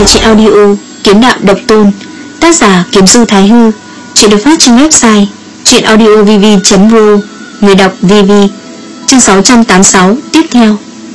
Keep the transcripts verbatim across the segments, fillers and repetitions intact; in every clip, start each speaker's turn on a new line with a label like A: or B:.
A: truyện audio Kiếm Đạo Độc Tôn, tác giả Kiếm Du Thái Hư. Truyện được phát trên website truyện audio v v chấm ro, người đọc vê vê. Chương sáu trăm tám mươi sáu tiếp theo.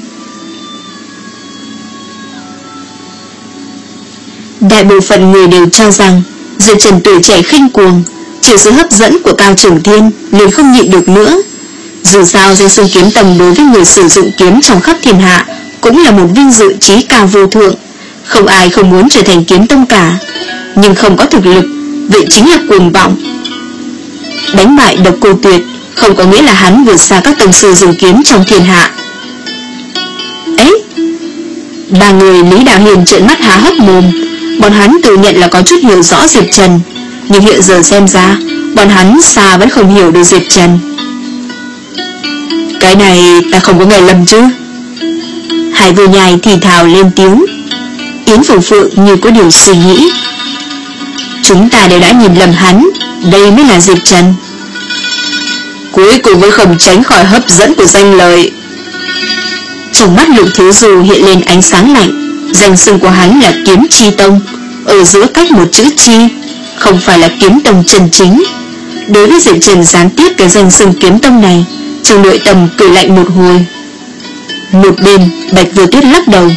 A: Đại bộ phận người đều cho rằng Diệp Trần tuổi trẻ khinh cuồng, chịu sự hấp dẫn của Cao Trường Thiên liền không nhịn được nữa. Dù sao danh xưng kiếm tông đối với người sử dụng kiếm trong khắp thiên hạ cũng là một vinh dự chí cao vô thượng, không ai không muốn trở thành kiếm tông cả. Nhưng không có thực lực, vậy chính là cuồng vọng. Đánh bại Độc Cô Tuyệt không có nghĩa là hắn vượt xa các tông sư dùng kiếm trong thiên hạ. Ấy, ba người Lý Đạo Hiền trợn mắt há hốc mồm. Bọn hắn tự nhận là có chút hiểu rõ Diệp Trần, nhưng hiện giờ xem ra bọn hắn xa vẫn không hiểu được Diệp Trần. Cái này ta không có nghe lầm chứ? Hải Vô Nhai thì thào lên tiếng. Yến Phượng Phượng như có điều suy nghĩ. Chúng ta đều đã nhìn lầm hắn, đây mới là Diệp Trần. Cuối cùng vẫn không tránh khỏi hấp dẫn của danh lợi. Trong mắt Lục Thiếu Du hiện lên ánh sáng lạnh. Danh xưng của hắn là Kiếm Chi Tông, ở giữa cách một chữ chi, không phải là kiếm tông chân chính. Đối với Diệp Trần gián tiếp cái danh xưng kiếm tông này, trong nội tâm cười lạnh một hồi. Một bên Bạch Vô Tuyết lắc đầu.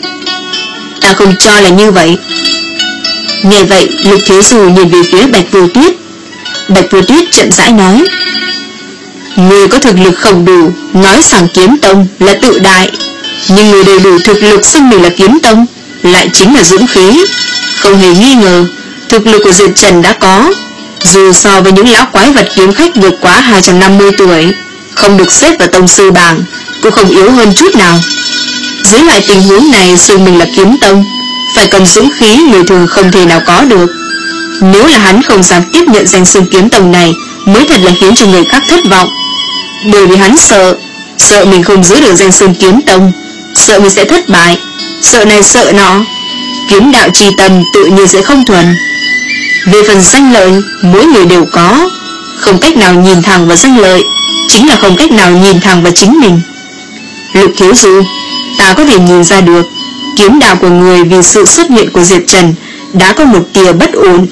A: Ta không cho là như vậy. Nghe vậy Lục Thiếu Du nhìn về phía Bạch Vô Tuyết. Bạch Vô Tuyết chậm rãi nói. Người có thực lực không đủ, nói rằng kiếm tông là tự đại, nhưng người đầy đủ thực lực xưng mình là kiếm tông lại chính là dũng khí. Không hề nghi ngờ thực lực của Diệp Trần đã có, dù so với những lão quái vật kiếm khách vượt quá hai trăm năm mươi tuổi, không được xếp vào tông sư bảng, cũng không yếu hơn chút nào. Dưới loại tình huống này xưng mình là kiếm tông, phải cần dũng khí người thường không thể nào có được. Nếu là hắn không dám tiếp nhận danh xưng kiếm tông này, mới thật là khiến cho người khác thất vọng. Bởi vì hắn sợ, sợ mình không giữ được danh xưng kiếm tông, sợ mình sẽ thất bại, sợ này sợ nọ. Kiếm đạo chi tâm tự nhiên sẽ không thuần. Về phần danh lợi, mỗi người đều có. Không cách nào nhìn thẳng vào danh lợi, chính là không cách nào nhìn thẳng vào chính mình. Lục Thiếu Du, ta có thể nhìn ra được kiếm đạo của người vì sự xuất hiện của Diệp Trần đã có một tia bất ổn.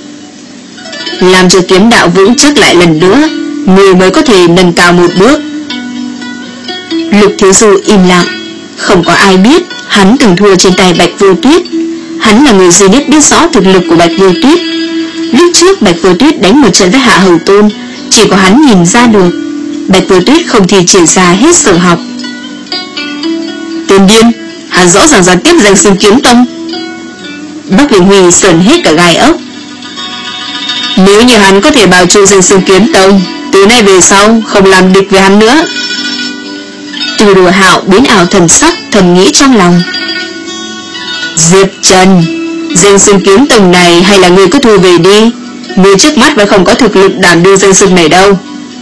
A: Làm cho kiếm đạo vững chắc lại lần nữa, người mới có thể nâng cao một bước. Lục Thiếu Du im lặng. Không có ai biết hắn từng thua trên tay Bạch Vô Tuyết. Hắn là người duy nhất biết rõ thực lực của Bạch Vô Tuyết. Lúc trước Bạch Vô Tuyết đánh một trận với Hạ Hầu Tôn, chỉ có hắn nhìn ra được. Bạch Vô Tuyết không thì triển ra hết sở học. Tên điên, hắn rõ ràng gián tiếp danh xưng kiếm tông. Bắc Bình Huy sờn hết cả gai ốc. Nếu như hắn có thể bảo trụ danh xưng kiếm tông, từ nay về sau không làm địch với hắn nữa. Từ Đùa Hạo biến ảo thần sắc, thầm nghĩ trong lòng. Diệp Trần, danh xưng kiếm tông này hay là người cứ thu về đi, người trước mắt vẫn không có thực lực đảm đương danh xưng này đâu.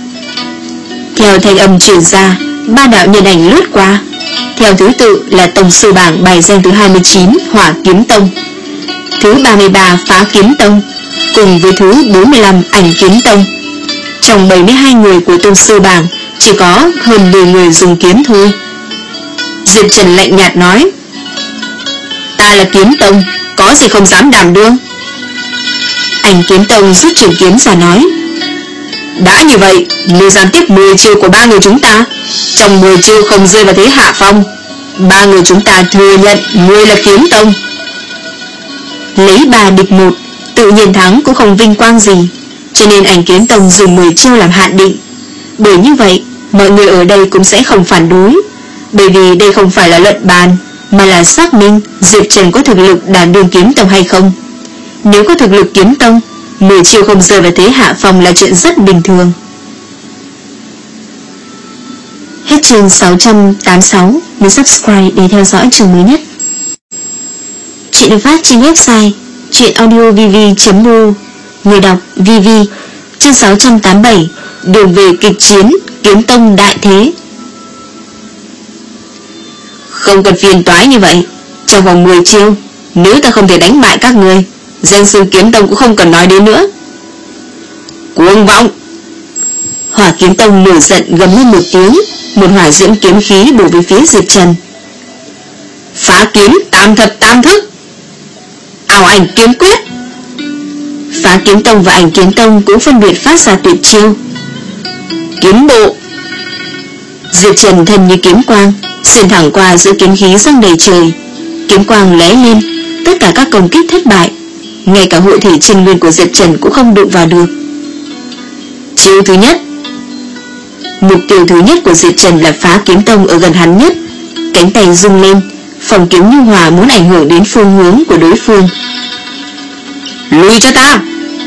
A: Theo thanh âm truyền ra, ba đạo nhân ảnh lướt qua. Theo thứ tự là tông sư bảng bài danh thứ hai mươi chín Hỏa Kiếm Tông, thứ ba mươi ba Phá Kiếm Tông, cùng với thứ bốn mươi lăm Ảnh Kiếm Tông. Trong bảy mươi hai người của tông sư bảng, chỉ có hơn mười người dùng kiếm thôi. Diệp Trần lạnh nhạt nói. Ta là kiếm tông, có gì không dám đảm đương. Ảnh Kiếm Tông rút trường kiếm ra nói. Đã như vậy, nếu dám tiếp mười chiêu của ba người chúng ta, trong mười chiêu không rơi vào thế hạ phong, ba người chúng ta thừa nhận người là kiếm tông. Lấy ba địch một, tự nhiên thắng cũng không vinh quang gì, cho nên Ảnh Kiếm Tông dùng mười chiêu làm hạn định. Bởi như vậy, mọi người ở đây cũng sẽ không phản đối, bởi vì đây không phải là luận bàn, mà là xác minh Diệp Trần có thực lực đảm đương kiếm tông hay không. Nếu có thực lực kiếm tông, mười chiêu không rơi vào thế hạ phong là chuyện rất bình thường. Hết chương sáu trăm tám mươi sáu. Nhớ subscribe để theo dõi chương mới nhất. Chuyện được phát trên website truyện audio v v chấm ro, người đọc vê vê. Chương sáu trăm tám mươi bảy. Đường về kịch chiến kiếm tông đại thế. Không cần phiền toái như vậy. Trong vòng mười chiêu, nếu ta không thể đánh bại các người, danh xưng kiếm tông cũng không cần nói đến nữa. Cuồng vọng! Hỏa Kiếm Tông nổi giận gầm lên một tiếng, một hỏa diễm kiếm khí bổ về phía Diệp Trần. Phá kiếm tam thập tam thức! Ảo ảnh kiếm quyết. Phá kiếm tông và ảnh kiếm tông cũng phân biệt phát ra tuyệt chiêu. Kiếm bộ. Diệp Trần thân như kiếm quang, xuyên thẳng qua giữa kiếm khí dâng đầy trời. Kiếm quang lóe lên, tất cả các công kích thất bại. Ngay cả hộ thể chân nguyên của Diệp Trần cũng không đụng vào được. Chiêu thứ nhất. Mục tiêu thứ nhất của Diệp Trần là phá kiếm tông ở gần hắn nhất. Cánh tay rung lên, phòng kiếm nhu hòa muốn ảnh hưởng đến phương hướng của đối phương. Lùi cho ta.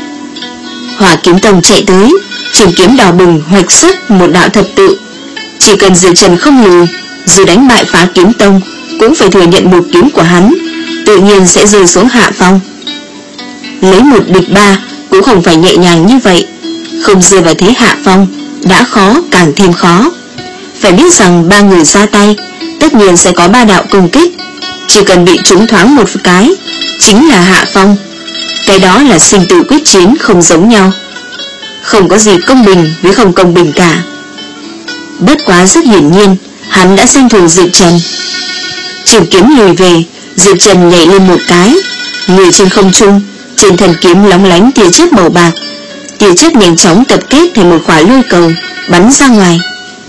A: Hỏa kiếm tông chạy tới, trường kiếm đỏ bừng hoạch xuất một đạo thập tự. Chỉ cần Diệp Trần không lùi, dù đánh bại phá kiếm tông cũng phải thừa nhận một kiếm của hắn, tự nhiên sẽ rơi xuống hạ phong. Lấy một địch ba cũng không phải nhẹ nhàng như vậy. Không rơi vào thế hạ phong đã khó càng thêm khó. Phải biết rằng ba người ra tay tất nhiên sẽ có ba đạo công kích. Chỉ cần bị trúng thoáng một cái chính là hạ phong. Cái đó là sinh tử quyết chiến, không giống nhau. Không có gì công bình với không công bình cả. Bất quá rất hiển nhiên hắn đã xem thường Diệp Trần. Trường kiếm lùi về, Diệp Trần nhảy lên một cái, người trên không trung, trên thân kiếm lóng lánh tia chớp màu bạc. Tia chớp nhanh chóng tập kết thành một quả lôi cầu bắn ra ngoài.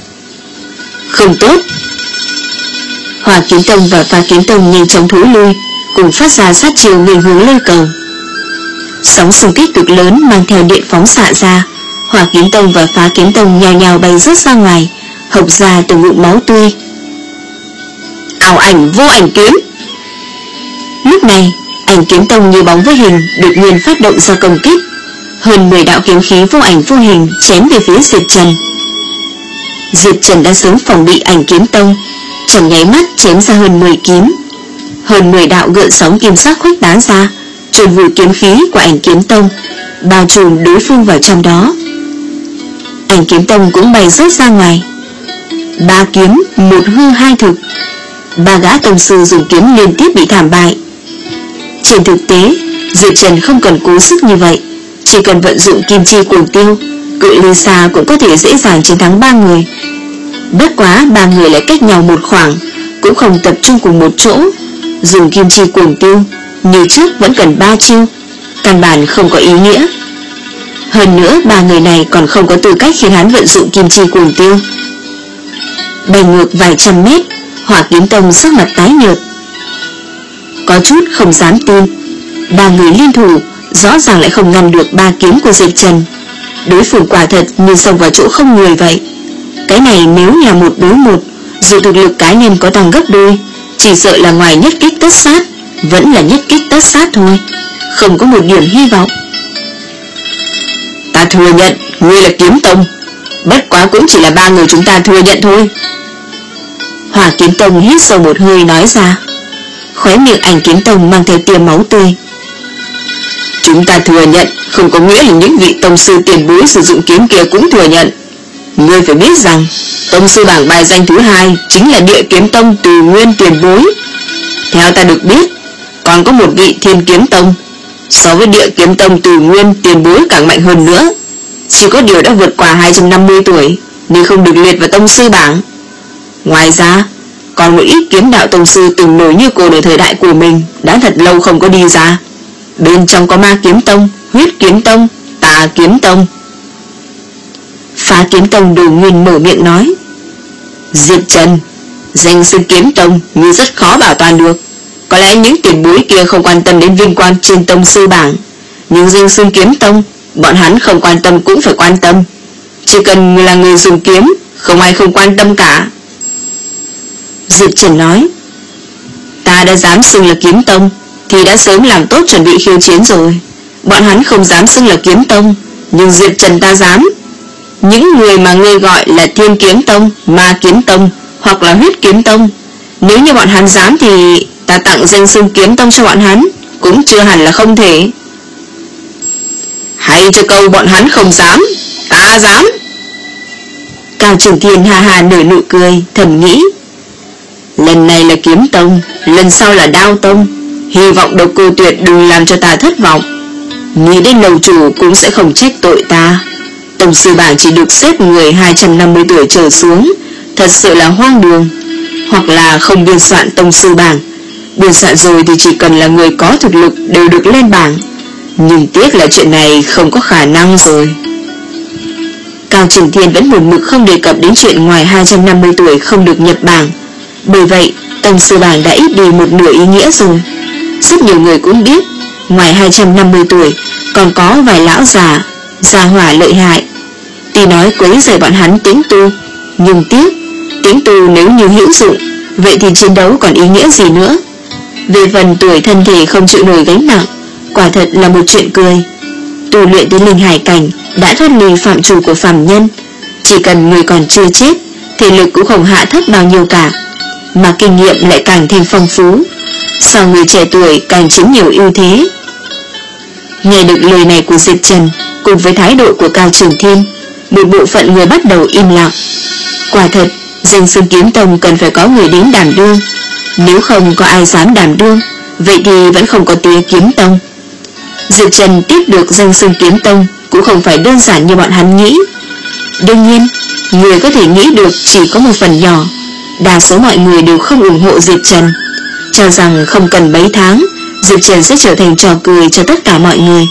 A: Không tốt. Hỏa kiếm tông và phá kiếm tông nhanh chóng thối lui, cùng phát ra sát chiều nghênh hướng lôi cầu. Sóng xung kích cực lớn mang theo điện phóng xạ ra. Hỏa kiếm tông và phá kiếm tông nhào nhào bay rớt ra ngoài, hộc ra từng ngụm máu tươi. Ảo ảnh vô ảnh kiếm. Lúc này ảnh kiếm tông như bóng với hình đột nhiên phát động ra công kích. Hơn mười đạo kiếm khí vô ảnh vô hình chém về phía Diệp Trần. Diệp Trần đã sớm phòng bị ảnh kiếm tông, trong nháy mắt chém ra hơn mười kiếm. Hơn mười đạo gợn sóng kim sắc khuếch tán ra, chôn vùi kiếm khí của ảnh kiếm tông, bao trùm đối phương vào trong đó. Ảnh kiếm tông cũng bay rớt ra ngoài. Ba kiếm, một hư hai thực. Ba gã tông sư dùng kiếm liên tiếp bị thảm bại. Trên thực tế, Diệp Trần không cần cố sức như vậy, chỉ cần vận dụng kim chi cuồng tiêu, cự ly xa cũng có thể dễ dàng chiến thắng ba người. Bất quá ba người lại cách nhau một khoảng, cũng không tập trung cùng một chỗ. Dùng kim chi cuồng tiêu như trước vẫn cần ba chiêu, căn bản không có ý nghĩa. Hơn nữa ba người này còn không có tư cách khiến hắn vận dụng kim chi cuồng tiêu. Bay ngược vài trăm mét, Hỏa kiếm tông sắc mặt tái nhợt, có chút không dám tin. Ba người liên thủ rõ ràng lại không ngăn được ba kiếm của Diệp Trần. Đối phương quả thật như xông vào chỗ không người vậy. Cái này nếu là một đối một, dù thực lực cá nhân có tăng gấp đôi, chỉ sợ là ngoài nhất kích tất sát, vẫn là nhất kích tất sát thôi, không có một điểm hy vọng. Ta thừa nhận ngươi là kiếm tông, bất quá cũng chỉ là ba người chúng ta thừa nhận thôi. Hỏa kiếm tông hít sâu một hơi nói ra. Khóe miệng ảnh kiếm tông mang theo tia máu tươi. Chúng ta thừa nhận không có nghĩa là những vị tông sư tiền bối sử dụng kiếm kia cũng thừa nhận. Ngươi phải biết rằng tông sư bảng bài danh thứ hai chính là Địa Kiếm Tông Từ Nguyên tiền bối. Theo ta được biết, còn có một vị Thiên Kiếm Tông so với Địa Kiếm Tông Từ Nguyên tiền bối càng mạnh hơn nữa, chỉ có điều đã vượt qua hai trăm năm mươi tuổi nên không được liệt vào tông sư bảng. Ngoài ra còn một ít kiếm đạo tông sư từng nổi như cồn ở thời đại của mình đã thật lâu không có đi ra. Bên trong có Ma Kiếm Tông, Huyết Kiếm Tông, Tà Kiếm Tông. Phá Kiếm Tông Đồ Nguyên mở miệng nói. Diệp Trần, danh xưng Kiếm Tông như rất khó bảo toàn được. Có lẽ những tiền bối kia không quan tâm đến vinh quang trên tông sư bảng, nhưng danh xưng Kiếm Tông bọn hắn không quan tâm cũng phải quan tâm. Chỉ cần là người dùng kiếm, không ai không quan tâm cả. Diệp Trần nói. Ta đã dám xưng là Kiếm Tông thì đã sớm làm tốt chuẩn bị khiêu chiến rồi. Bọn hắn không dám xưng là Kiếm Tông, nhưng Diệp Trần ta dám. Những người mà ngươi gọi là Thiên Kiếm Tông, Ma Kiếm Tông hoặc là Huyết Kiếm Tông, nếu như bọn hắn dám thì ta tặng danh xưng Kiếm Tông cho bọn hắn cũng chưa hẳn là không thể. Hay cho câu bọn hắn không dám, ta dám. Cao Trường Thiên ha ha nở nụ cười, thầm nghĩ. Lần này là Kiếm Tông, lần sau là Đao Tông. Hy vọng Độc Cô Tuyệt đừng làm cho ta thất vọng. Nghĩ đến lầu chủ cũng sẽ không trách tội ta. Tổng sư bảng chỉ được xếp người hai trăm năm mươi tuổi trở xuống, thật sự là hoang đường. Hoặc là không biên soạn tông sư bảng,
B: Biên soạn rồi thì chỉ cần là người có thực lực đều được lên bảng. Nhưng tiếc là chuyện này không có khả năng rồi.
A: Cao Trường Thiên vẫn một mực không đề cập đến chuyện ngoài hai trăm năm mươi tuổi không được nhập bảng. Bởi vậy tầng sư bảng đã ít đi một nửa ý nghĩa rồi. Rất nhiều người cũng biết ngoài hai trăm năm mươi tuổi còn có vài lão già già hỏa lợi hại. Tuy nói quấy rầy bọn hắn tĩnh tu, nhưng tiếc tĩnh tu nếu như hữu dụng, vậy thì chiến đấu còn ý nghĩa gì nữa. Về phần tuổi thân thể không chịu nổi gánh nặng, quả thật là một chuyện cười. Tu luyện đến linh hải cảnh đã thoát ly phạm trù của phàm nhân. Chỉ cần người còn chưa chết, thể lực cũng không hạ thấp bao nhiêu cả, mà kinh nghiệm lại càng thêm phong phú. Sao người trẻ tuổi càng chiếm nhiều ưu thế. Nghe được lời này của Diệp Trần cùng với thái độ của Cao Trường Thiên, một bộ phận người bắt đầu im lặng. Quả thật, danh xưng kiếm tông cần phải có người đến đảm đương. Nếu không có ai dám đảm đương, vậy thì vẫn không có tía kiếm tông. Diệp Trần tiếp được danh xưng kiếm tông cũng không phải đơn giản như bọn hắn nghĩ. Đương nhiên, người có thể nghĩ được chỉ có một phần nhỏ. Đa số mọi người đều không ủng hộ Diệp Trần, cho rằng không cần mấy tháng Diệp Trần sẽ trở thành trò cười cho tất cả mọi người.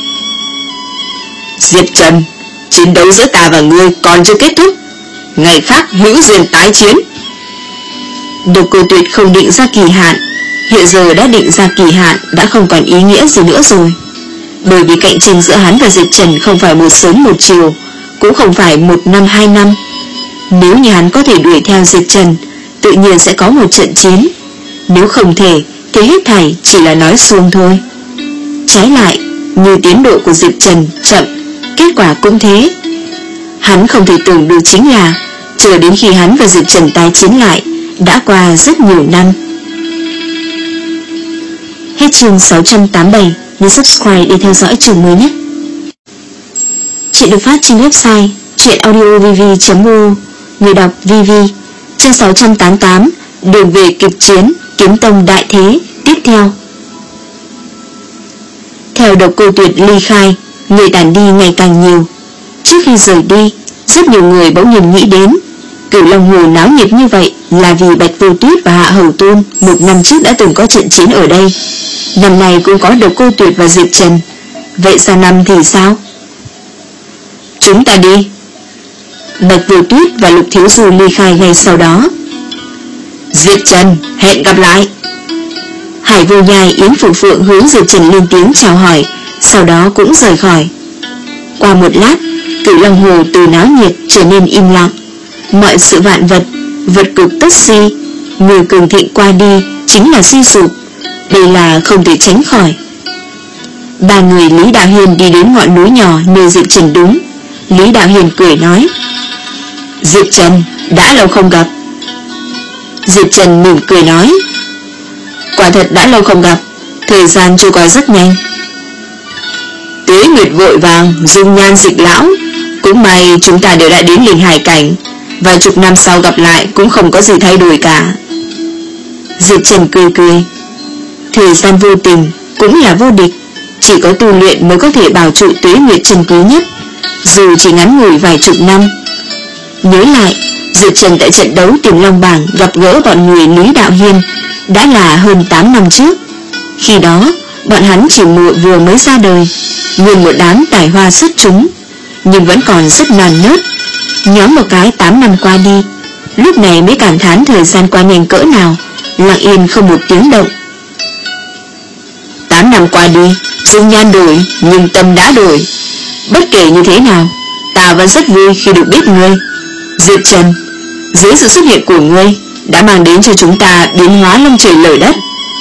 B: Diệp Trần, chiến đấu giữa ta và ngươi còn chưa kết thúc, ngày khác hữu duyên tái chiến.
A: Độc Cô Tuyệt không định ra kỳ hạn, hiện giờ đã định ra kỳ hạn đã không còn ý nghĩa gì nữa rồi. Bởi vì cạnh tranh giữa hắn và Diệp Trần không phải một sớm một chiều, cũng không phải một năm hai năm. Nếu như hắn có thể đuổi theo Diệp Trần, tự nhiên sẽ có một trận chiến. Nếu không thể thì hết thảy chỉ là nói suông thôi. Trái lại, như tiến độ của Diệp Trần chậm, kết quả cũng thế. Hắn không thể tưởng được chính là chờ đến khi hắn và Diệp Trần tái chiến lại đã qua rất nhiều năm. Hết chương sáu trăm tám mươi bảy. Nhớ subscribe để theo dõi chương mới nhất. Chuyện được phát trên website truyện audio v v chấm o. Người đọc vê vê. Chương sáu trăm tám mươi tám. Đường về kịch chiến kiếm tông đại thế tiếp theo. Theo Độc Cô Tuyệt ly khai, người tản đi ngày càng nhiều. Trước khi rời đi, rất nhiều người bỗng nhiên nghĩ đến Cửu Long Hồ náo nhiệt như vậy là vì Bạch Vô Tuyết và Hạ Hầu Tôn một năm trước đã từng có trận chiến ở đây. Năm nay cũng có Độc Cô Tuyệt và Diệp Trần. Vậy sang năm thì sao?
B: Chúng ta đi.
A: Bạch Vô Tuyết và Lục Thiếu Du ly khai ngay sau đó.
B: Diệp Trần, hẹn gặp lại.
A: Hải Vô Nhai, Yến Phụ Phượng hướng Diệp Trần lên tiếng chào hỏi, sau đó cũng rời khỏi. Qua một lát, Cửu Long Hồ từ náo nhiệt trở nên im lặng. Mọi sự vạn vật, vật cực tất suy, người cường thịnh qua đi chính là suy sụp. Đây là không thể tránh khỏi. Ba người Lý Đạo Hiền đi đến ngọn núi nhỏ nơi Diệp Trần đúng. Lý Đạo Hiền cười nói:
B: Diệp Trần, đã lâu không gặp.
A: Diệp Trần mỉm cười nói:
B: Quả thật đã lâu không gặp, thời gian trôi qua rất nhanh. Tuế nguyệt vội vàng, dung nhan dịch lão. Cũng may chúng ta đều đã đến linh hải cảnh, vài chục năm sau gặp lại cũng không có gì thay đổi cả.
A: Diệp Trần cười cười. Thời gian vô tình cũng là vô địch, chỉ có tu luyện mới có thể bảo trụ tuế nguyệt chân quý nhất, dù chỉ ngắn ngủi vài chục năm. Nhớ lại, Diệp Trần tại trận đấu Tiềm Long Bảng gặp gỡ bọn người Lý Đạo Hiên đã là hơn tám năm trước. Khi đó, bọn hắn chỉ mùa vừa mới ra đời, nguyên một đám tài hoa xuất chúng, nhưng vẫn còn rất non nớt. Nhóm một cái tám năm qua đi, lúc này mới cảm thán thời gian qua nhanh cỡ nào, lặng yên không một tiếng động.
B: Tám năm qua đi, dung nhan đổi, nhưng tâm đã đổi. Bất kể như thế nào, ta vẫn rất vui khi được biết ngươi. Diệp Trần, dưới sự xuất hiện của ngươi đã mang đến cho chúng ta biến hóa long trời lở đất.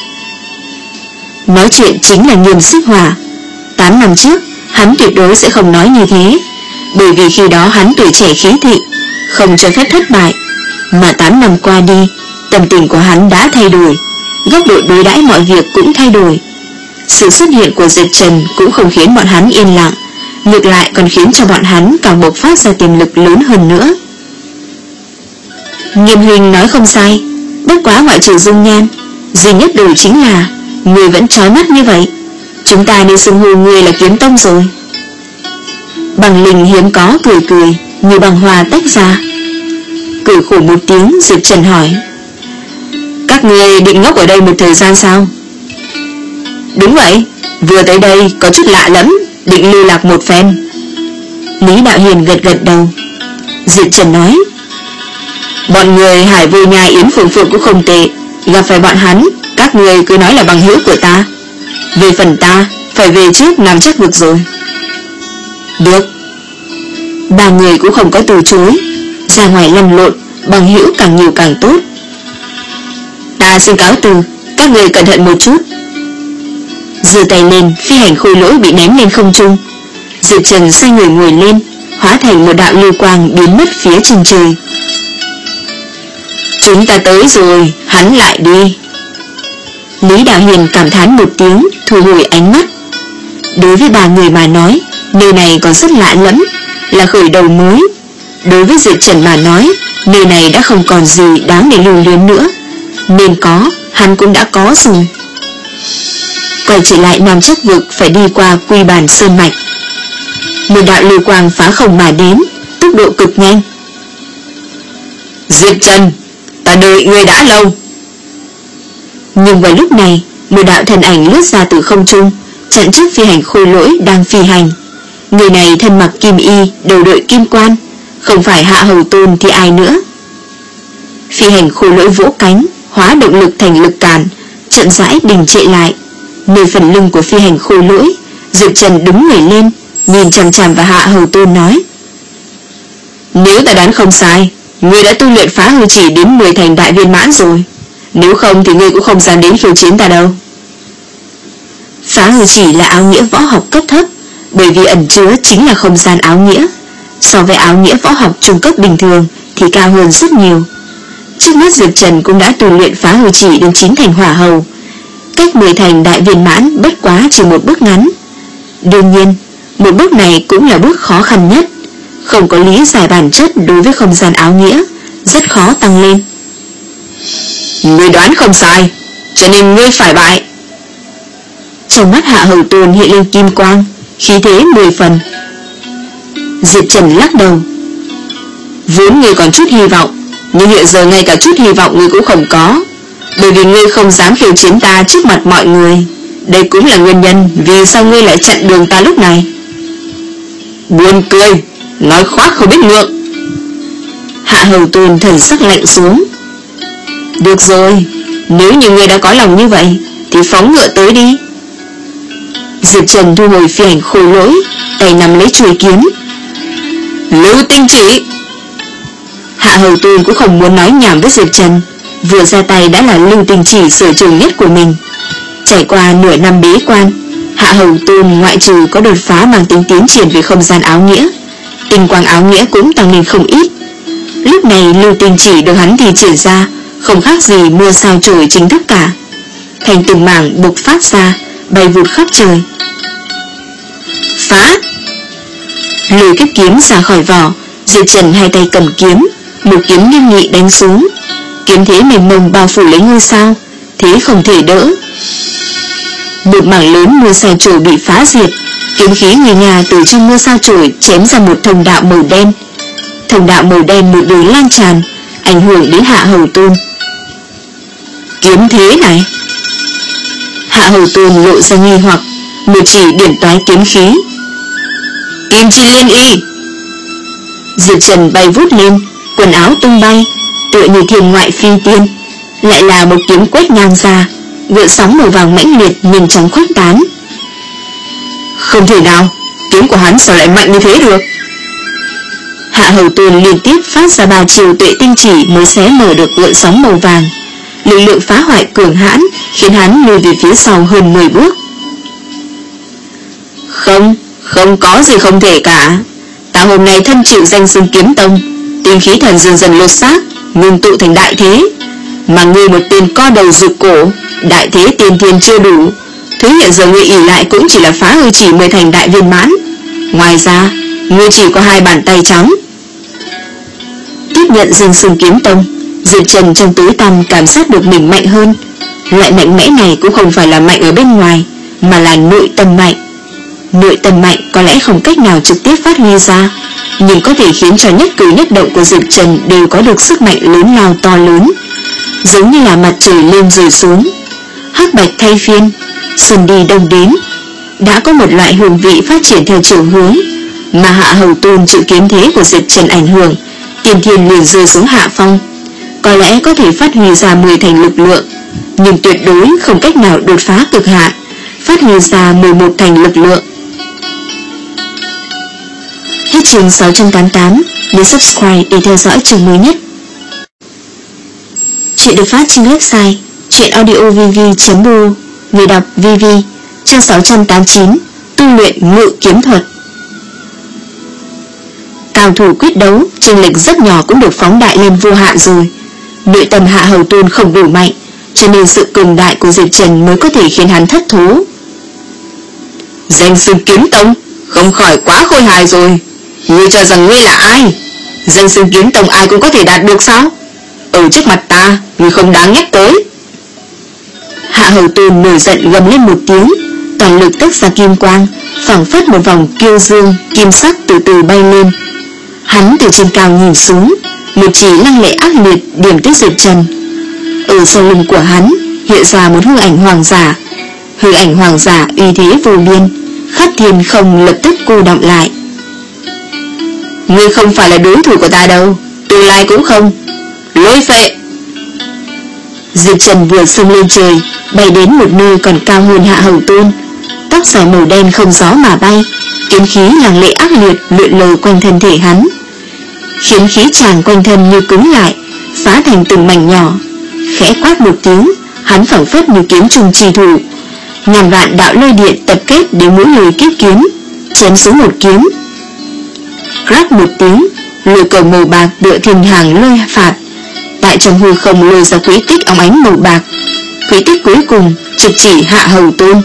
A: Nói chuyện chính là Nghiêm Xích Hỏa. Tám năm trước, hắn tuyệt đối sẽ không nói như thế, bởi vì khi đó hắn tuổi trẻ khí thịnh, không cho phép thất bại. Mà tám năm qua đi, tâm tình của hắn đã thay đổi, góc độ đối đãi mọi việc cũng thay đổi. Sự xuất hiện của Diệp Trần cũng không khiến bọn hắn yên lặng, ngược lại còn khiến cho bọn hắn càng bộc phát ra tiềm lực lớn hơn nữa. Nghiêm huynh nói không sai, bất quá ngoại trừ dung nhan, duy nhất đổi chính là người vẫn chói mắt như vậy. Chúng ta nên xưng hô người là kiếm tông rồi. Bằng Linh hiếm có cười cười, như bằng hòa tách ra. Cười khổ một tiếng, Diệp Trần hỏi:
B: Các người định ngốc ở đây một thời gian sao? Đúng vậy, vừa tới đây có chút lạ lắm, định lưu lạc một phen. Lý Đạo Hiền gật gật đầu. Diệp Trần nói, bọn người Hải Vô Nhai Yến Phượng Phượng cũng không tệ, gặp phải bọn hắn, các người cứ nói là bằng hữu của ta. Về phần ta, phải về trước nằm chắc vực rồi. Được. Ba người cũng không có từ chối, ra ngoài lăn lộn, bằng hữu càng nhiều càng tốt. Ta xin cáo từ, các người cẩn thận một chút. Giơ tay lên, phi hành khôi lỗi bị ném lên không trung. Diệp Trần xoay người ngồi lên, hóa thành một đạo lưu quang biến mất phía chân trời. Chúng ta tới rồi, hắn lại đi. Lý Đạo Hiền cảm thán một tiếng, thu hồi ánh mắt. Đối với ba người mà nói, nơi này còn rất lạ lẫm, là khởi đầu mới. Đối với Diệp Trần mà nói, nơi này đã không còn gì đáng để lưu luyến nữa, nên có, hắn cũng đã có rồi. Quay trở lại Nam Chắc Vực phải đi qua Quy Bản Sơn Mạch. Một đạo lưu quang phá không mà đến, tốc độ cực nhanh. Diệp Trần, ta đợi ngươi đã lâu. Nhưng vào lúc này, một đạo thân ảnh lướt ra từ không trung, chặn trước phi hành khôi lỗi đang phi hành. Người này thân mặc kim y, đầu đội kim quan, không phải Hạ Hầu Tôn thì ai nữa. Phi hành khôi lỗi vỗ cánh, hóa động lực thành lực cản, chậm rãi đình trệ lại. Nơi phần lưng của phi hành khôi lỗi, Diệp Trần đứng người lên, nhìn chằm chằm vào Hạ Hầu Tôn nói, nếu ta đoán không sai, ngươi đã tu luyện phá hư chỉ đến mười thành đại viên mãn rồi. Nếu không thì ngươi cũng không dám đến khiêu chiến ta đâu. Phá hư chỉ là áo nghĩa võ học cấp thấp, bởi vì ẩn chứa chính là không gian áo nghĩa. So với áo nghĩa võ học trung cấp bình thường thì cao hơn rất nhiều. Trước mắt Diệp Trần cũng đã tu luyện phá hư chỉ đến chín thành hỏa hầu, cách mười thành đại viên mãn bất quá chỉ một bước ngắn. Đương nhiên, một bước này cũng là bước khó khăn nhất, không có lý giải bản chất đối với không gian áo nghĩa, rất khó tăng lên. Ngươi đoán không sai, cho nên ngươi phải bại. Trong mắt Hạ Hầu Tôn hiện lên kim quang, khí thế mười phần. Diệp Trần lắc đầu, vốn ngươi còn chút hy vọng, nhưng hiện giờ ngay cả chút hy vọng ngươi cũng không có, bởi vì ngươi không dám khiêu chiến ta trước mặt mọi người. Đây cũng là nguyên nhân vì sao ngươi lại chặn đường ta lúc này. Buồn cười, nói khoác không biết ngượng. Hạ Hầu Tôn thần sắc lạnh xuống. Được rồi, nếu như ngươi đã có lòng như vậy thì phóng ngựa tới đi. Diệp Trần thu hồi phi hành khôi lỗi, tay nắm lấy chuôi kiếm. Lưu Tinh Chỉ. Hạ Hầu Tôn cũng không muốn nói nhảm với Diệp Trần, vừa ra tay đã là Lưu Tinh Chỉ sở trường nhất của mình. Trải qua nửa năm bế quan, Hạ Hầu Tôn ngoại trừ có đột phá mang tính tiến triển về không gian áo nghĩa, tinh quang áo nghĩa cũng tăng lên không ít. Lúc này Lưu Tinh Chỉ được hắn thi triển ra không khác gì mưa sao chổi chính thức cả, thành từng mảng bộc phát ra, bay vụt khắp trời. Phá! Lùi cái kiếm ra khỏi vỏ, Diệp Trần hai tay cầm kiếm, một kiếm nghiêm nghị đánh xuống. Kiếm thế mềm mông bao phủ lấy ngôi sao, thế không thể đỡ. Một mảng lớn mưa sao chổi bị phá diệt, kiếm khí người nhà từ trong mưa sao chổi chém ra một thông đạo màu đen. Thông đạo màu đen một đường lan tràn, ảnh hưởng đến Hạ Hầu Tôn. Kiếm thế này? Hạ Hầu Tôn lộ ra nghi hoặc, một chỉ điểm toái kiếm khí. Kim Chi Liên Y. Diệp Trần bay vút lên, quần áo tung bay, tựa như thiên ngoại phi tiên. Lại là một kiếm quét ngang ra, gợn sóng màu vàng mãnh liệt nhanh chóng khuếch tán. Không thể nào, kiếm của hắn sao lại mạnh như thế được? Hạ Hầu Tôn liên tiếp phát ra ba chiều tuệ tinh chỉ mới xé mở được gợn sóng màu vàng. Lực lượng phá hoại cường hãn khiến hắn lùi về phía sau hơn mười bước. Không, không có gì không thể cả. Ta hôm nay thân chịu danh xưng kiếm tông, tinh khí thần dần dần lột xác, ngưng tụ thành đại thế. Mà ngươi một tên co đầu rụt cổ, đại thế tiên thiên chưa đủ. Thứ hiện giờ ngươi ỷ lại cũng chỉ là phá hư chỉ mười thành đại viên mãn. Ngoài ra, ngươi chỉ có hai bàn tay trắng. Tiếp nhận danh xưng kiếm tông, Diệp Trần trong tối tăm cảm giác được mình mạnh hơn. Loại mạnh mẽ này cũng không phải là mạnh ở bên ngoài, mà là nội tâm mạnh. Nội tâm mạnh có lẽ không cách nào trực tiếp phát huy ra, nhưng có thể khiến cho nhất cử nhất động của Diệp Trần đều có được sức mạnh lớn lao to lớn.
A: giống như là mặt trời lên rồi xuống, hắc bạch thay phiên, xuân đi đông đến. Đã có một loại hương vị phát triển theo chiều hướng mà Hạ Hầu Tôn chịu kiếm thế của Diệp Trần ảnh hưởng, tiên thiên liền rơi xuống hạ phong. Có lẽ có thể phát huy ra mười thành lực lượng, nhưng tuyệt đối không cách nào đột phá cực hạn, phát huy ra mười một thành lực lượng. Hết chương sáu trăm tám mươi tám. Nhớ subscribe để theo dõi chương mới nhất. Chuyện được phát trên website chuyenaudiovv chấm bu. Người đọc vê vê. Chương sáu trăm tám mươi chín. Tu luyện ngự kiếm thuật. Cao thủ quyết đấu, chênh lệch rất nhỏ cũng được phóng đại lên vô hạn rồi. Nội tâm Hạ Hầu Tôn không đủ mạnh, cho nên sự cường đại của Diệp Trần mới có thể khiến hắn thất thố. Danh xưng kiếm tông, không khỏi quá khôi hài rồi. Ngươi cho rằng ngươi là ai? Danh xưng kiếm tông ai cũng có thể đạt được sao? Ở trước mặt ta, ngươi không đáng nhắc tới. Hạ Hầu Tôn nổi giận gầm lên một tiếng, toàn lực tức ra kim quang, phảng phất một vòng kiêu dương kim sắc từ từ bay lên. Hắn từ trên cao nhìn xuống, một chỉ lăng lệ ác liệt điểm tới Diệp Trần. Ở sau lưng của hắn hiện ra một hư ảnh hoàng giả. Hư ảnh hoàng giả uy thế vô biên, khắp thiên không lập tức cô đọng lại. Ngươi không phải là đối thủ của ta đâu, tương lai cũng không. Lôi phệ! Diệp Trần vừa xông lên trời, bay đến một nơi còn cao hơn Hạ Hầu Tôn. Tóc dài màu đen không gió mà bay, kiếm khí lăng lệ ác liệt lượn lờ quanh thân thể hắn, khiến khí tràng quanh thân như cứng lại, phá thành từng mảnh nhỏ. Khẽ quát một tiếng, hắn phảng phất như kiếm trùng trì thủ, ngàn vạn đạo lôi điện tập kết đến mũi lưỡi kiếp kiếm, chém xuống một kiếm. Rắc một tiếng, lôi cầu màu bạc tựa thiên hàng lôi phạt, tại trong hư không lôi ra quỹ tích óng ánh màu bạc. Quỹ tích cuối cùng trực chỉ Hạ Hầu Tôn.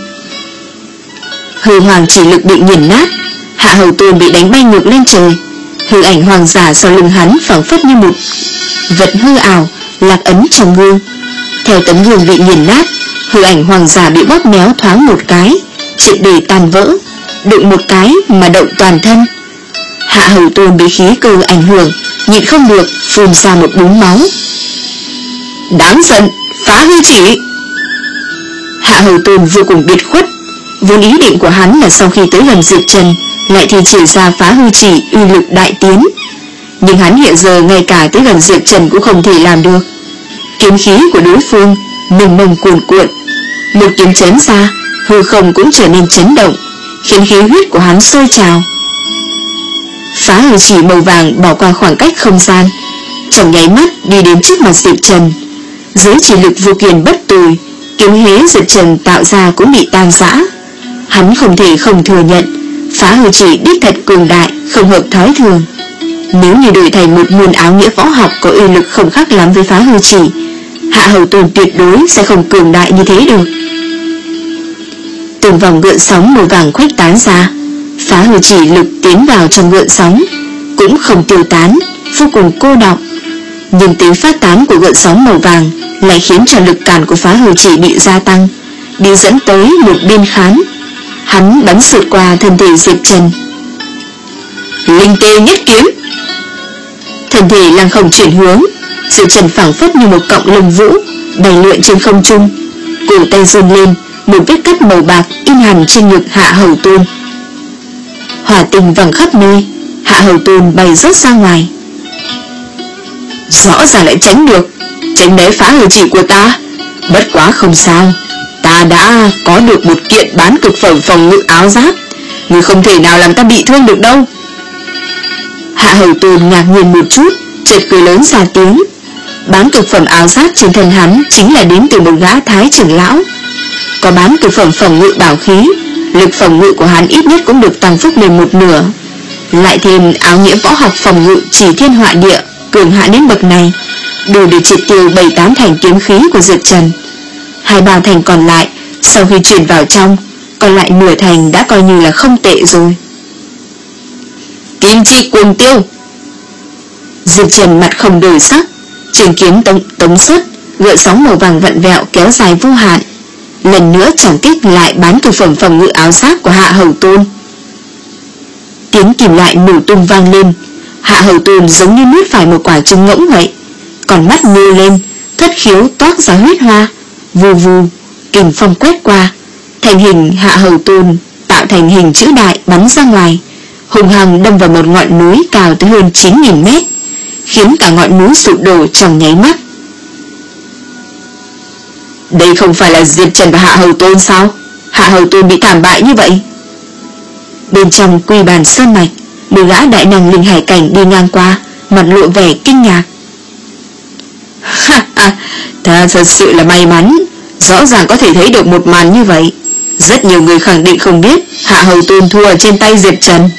A: Hư hoàng chỉ lực bị nghiền nát, Hạ Hầu Tôn bị đánh bay ngược lên trời. Hư ảnh hoàng giả sau lưng hắn phảng phất như một vật hư ảo lạc ấn trong gương. Theo tấm gương bị nghiền nát, hư ảnh hoàng giả bị bóp méo thoáng một cái, triệt để tàn vỡ, đụng một cái mà động toàn thân. Hạ Hầu Tôn bị khí cơ ảnh hưởng, nhịn không được phun ra một búng máu. Đáng giận, phá hư chỉ! Hạ Hầu Tôn vô cùng biệt khuất. Vốn ý định của hắn là sau khi tới gần Diệp Trần lại thì chỉ ra phá hư chỉ uy lực đại tiến, nhưng hắn hiện giờ ngay cả tới gần Diệp Trần cũng không thể làm được. Kiếm khí của đối phương mênh mông cuồn cuộn, một kiếm chém ra, hư không cũng trở nên chấn động, khiến khí huyết của hắn sôi trào. Phá hư chỉ màu vàng bỏ qua khoảng cách không gian, trong nháy mắt đi đến trước mặt Diệp Trần. Dưới chỉ lực vô kiền bất tồi, kiếm hế Diệp Trần tạo ra cũng bị tan rã. Hắn không thể không thừa nhận, phá hư chỉ đích thật cường đại, không hợp thói thường. Nếu như đổi thành một môn áo nghĩa võ học có uy lực không khác lắm với phá hư chỉ, Hạ Hầu Tôn tuyệt đối sẽ không cường đại như thế được. Từng vòng gợn sóng màu vàng khuếch tán ra, phá hư chỉ lực tiến vào trong gợn sóng cũng không tiêu tán, vô cùng cô đọng. Nhưng tính phát tán của gợn sóng màu vàng lại khiến cho lực cản của phá hư chỉ bị gia tăng, bị dẫn tới một biên khán. Hắn bắn sượt qua thân thể Diệp Trần. Linh tê nhất kiếm! Thân thể lăng không chuyển hướng, Diệp Trần phảng phất như một cọng lông vũ bay lượn trên không trung, cổ tay run lên, một vết cắt màu bạc in hẳn trên ngực Hạ Hầu Tôn. Hỏa tinh văng khắp nơi, Hạ Hầu Tôn bay rớt ra ngoài. Rõ ràng lại tránh được, tránh né phá hư chỉ của ta. Bất quá không sao, ta đã có được một kiện bán cực phẩm phòng ngự áo giáp, ngươi không thể nào làm ta bị thương được đâu. Hạ Hầu Tôn ngạc nhiên một chút, chợt cười lớn ra tiếng. Bán cực phẩm áo giáp trên thân hắn chính là đến từ một gã thái trưởng lão. Có bán cực phẩm phòng ngự bảo khí, lực phòng ngự của hắn ít nhất cũng được tăng phúc lên một nửa. Lại thêm áo nghĩa võ học phòng ngự chỉ thiên họa địa cường hạn đến bậc này, đủ để triệt tiêu bảy tám thành kiếm khí của Diệp Trần. Hai ba thành còn lại sau khi chuyển vào trong, còn lại nửa thành đã coi như là không tệ rồi. Kim chi cuồng tiêu! Diệp Trần mặt không đổi sắc, trường kiếm tống, tống xuất, gợn sóng màu vàng vặn vẹo kéo dài vô hạn, lần nữa chẳng kích lại bán cực phẩm phòng ngự áo giáp của Hạ Hầu Tôn. Tiếng kìm lại nổ tung vang lên. Hạ Hầu Tôn giống như nuốt phải một quả trứng ngỗng vậy, còn mắt nhô lên, thất khiếu toát ra huyết hoa, vù vù, kình phong quét qua, thành hình Hạ Hầu Tôn tạo thành hình chữ đại bắn ra ngoài, hùng hăng đâm vào một ngọn núi cao tới hơn chín nghìn mét, khiến cả ngọn núi sụp đổ trong nháy mắt. Đây không phải là Diệp Trần và Hạ Hầu Tôn sao? Hạ Hầu Tôn bị thảm bại như vậy. Bên trong Quy Bàn Sơn Mạch, một gã đại năng linh hải cảnh đi ngang qua, mặt lộ vẻ kinh ngạc. Ha ha, ta thật sự là may mắn, rõ ràng có thể thấy được một màn như vậy. Rất nhiều người khẳng định không biết Hạ Hầu Tôn thua trên tay Diệp Trần.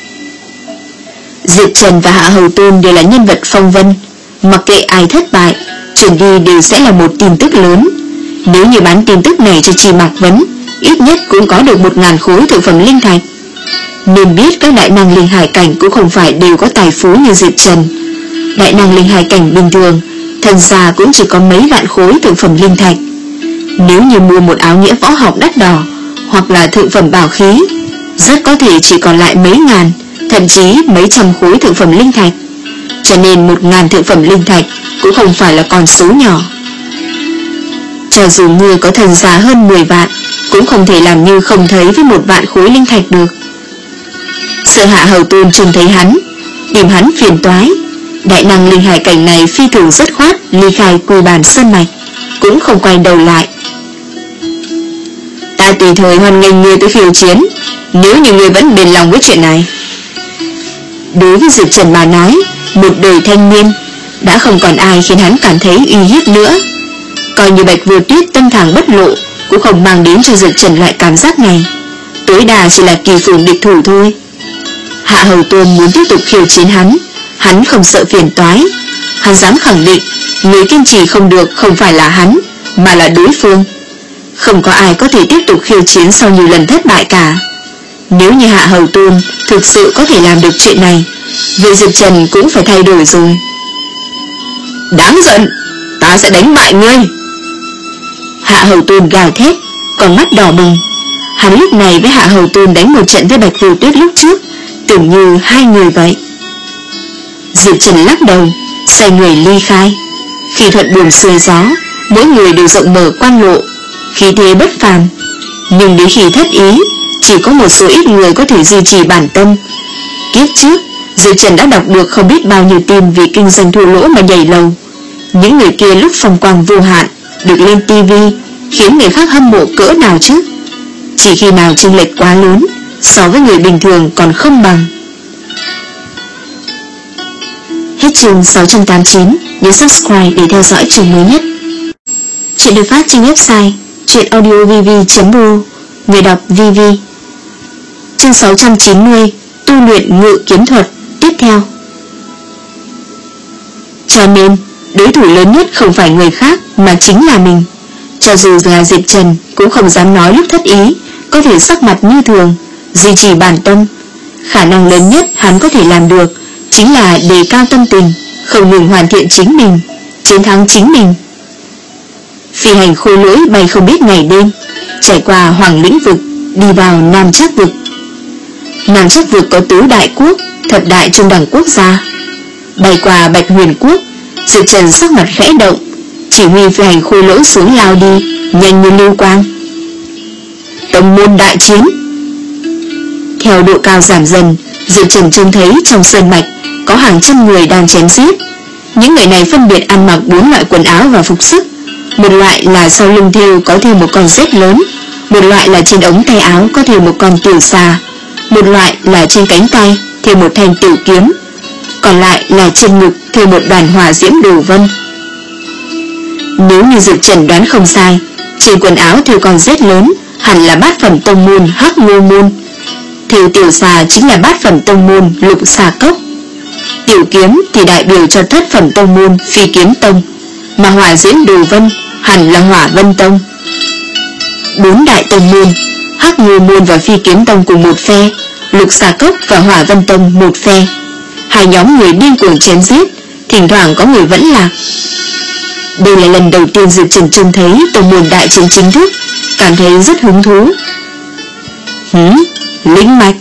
A: Diệp Trần và Hạ Hầu Tôn đều là nhân vật phong vân, mặc kệ ai thất bại, truyền đi đều sẽ là một tin tức lớn. Nếu như bán tin tức này cho Trì Mạc Vấn, ít nhất cũng có được một ngàn khối thượng phẩm linh thạch. Nên biết các đại năng linh hải cảnh cũng không phải đều có tài phú như Diệp Trần. Đại năng linh hải cảnh bình thường, thần gia cũng chỉ có mấy vạn khối thượng phẩm linh thạch. Nếu như mua một áo nghĩa võ học đắt đỏ hoặc là thượng phẩm bảo khí, rất có thể chỉ còn lại mấy ngàn, thậm chí mấy trăm khối thượng phẩm linh thạch. Cho nên một ngàn thượng phẩm linh thạch cũng không phải là con số nhỏ. Cho dù người có thần giá hơn mười vạn, cũng không thể làm như không thấy với một vạn khối linh thạch được. Sợ Hạ Hầu Tôn trông thấy hắn, tìm hắn phiền toái, đại năng linh hải cảnh này phi thường dứt khoát ly khai Quy Bàn Sơn Mạch, cũng không quay đầu lại. Ta tùy thời hoan nghênh ngươi tới khiêu chiến, nếu như ngươi vẫn bền lòng với chuyện này. Đối với Diệp Trần mà nói, một đời thanh niên đã không còn ai khiến hắn cảm thấy uy hiếp nữa. Coi như Bạch Vô Tuyết tâm thẳng bất lộ cũng không mang đến cho Diệp Trần loại cảm giác này, tối đa chỉ là kỳ phùng địch thủ thôi. Hạ Hầu Tôn muốn tiếp tục khiêu chiến hắn, hắn không sợ phiền toái. Hắn dám khẳng định người kiên trì không được không phải là hắn, mà là đối phương. Không có ai có thể tiếp tục khiêu chiến sau nhiều lần thất bại cả. Nếu như Hạ Hầu Tôn thực sự có thể làm được chuyện này, vậy Diệp Trần cũng phải thay đổi rồi. Đáng giận, ta sẽ đánh bại ngươi. Hạ Hầu Tôn gào thét, con mắt đỏ bừng. Hắn lúc này với Hạ Hầu Tôn đánh một trận với Bạch Vô Tuyết lúc trước, tưởng như hai người vậy. Diệp Trần lắc đầu, xoay người ly khai. Khi thuận buồm xuôi gió, mỗi người đều rộng mở quang lộ, khí thế bất phàm. Nhưng đến khi thất ý, chỉ có một số ít người có thể duy trì bản tâm. Kiếp trước, Diệp Trần đã đọc được không biết bao nhiêu tin vì kinh doanh thua lỗ mà nhảy lầu. Những người kia lúc phong quang vô hạn, được lên tivi, khiến người khác hâm mộ cỡ nào chứ. Chỉ khi nào chênh lệch quá lớn, so với người bình thường còn không bằng. Hết chương sáu trăm tám mươi chín, nhớ subscribe để theo dõi chương mới nhất. Chuyện được phát trên website chuyenaudiovv chấm ro, người đọc vê vê. Chương sáu trăm chín mươi, tu luyện ngự kiếm thuật tiếp theo. Cho nên, đối thủ lớn nhất không phải người khác mà chính là mình. Cho dù là Diệp Trần cũng không dám nói lúc thất ý có thể sắc mặt như thường, duy trì bản tâm. Khả năng lớn nhất hắn có thể làm được chính là đề cao tâm tình, không ngừng hoàn thiện chính mình, chiến thắng chính mình. Phi hành khôi lỗi bay không biết ngày đêm, trải qua Hoàng Lĩnh Vực, đi vào Nam Trác Vực. Nam Trác Vực có tứ đại quốc, thập đại trung đẳng quốc gia. Bay qua Bạch Huyền Quốc, Diệp Trần sắc mặt khẽ động, chỉ huy phi hành khôi lỗi xuống lao đi, nhanh như lưu quang. Tông môn đại chiến. Theo độ cao giảm dần, Diệp Trần trông thấy trong sơn mạch có hàng trăm người đang chém giết. Những người này phân biệt ăn mặc bốn loại quần áo và phục sức. Một loại là sau lưng thêu có thêu một con rết lớn, một loại là trên ống tay áo có thêu một con tiểu xà, một loại là trên cánh tay thêu một thanh tiểu kiếm, còn lại là trên ngực thêu một đoàn hỏa diễm đồ vân. Nếu như Diệp Trần đoán không sai, trên quần áo thêu con rết lớn hẳn là bát phẩm tông môn Hắc Ngô Môn, thêu tiểu xà chính là bát phẩm tông môn Lục Xà Cốc, tiểu kiếm thì đại biểu cho thất phẩm tông môn Phi Kiếm Tông, mà hỏa diễm đồ vân hẳn là Hỏa Vân Tông. Bốn đại tông môn, Hắc Ngô Môn và Phi Kiếm Tông cùng một phe, Lục Xà Cốc và Hỏa Vân Tông một phe. Hai nhóm người điên cuồng chém giết, thỉnh thoảng có người vẫn lạc. Đây là lần đầu tiên Diệp Trần trông thấy tông môn đại chiến chính thức, cảm thấy rất hứng thú. Hửm, linh mạch.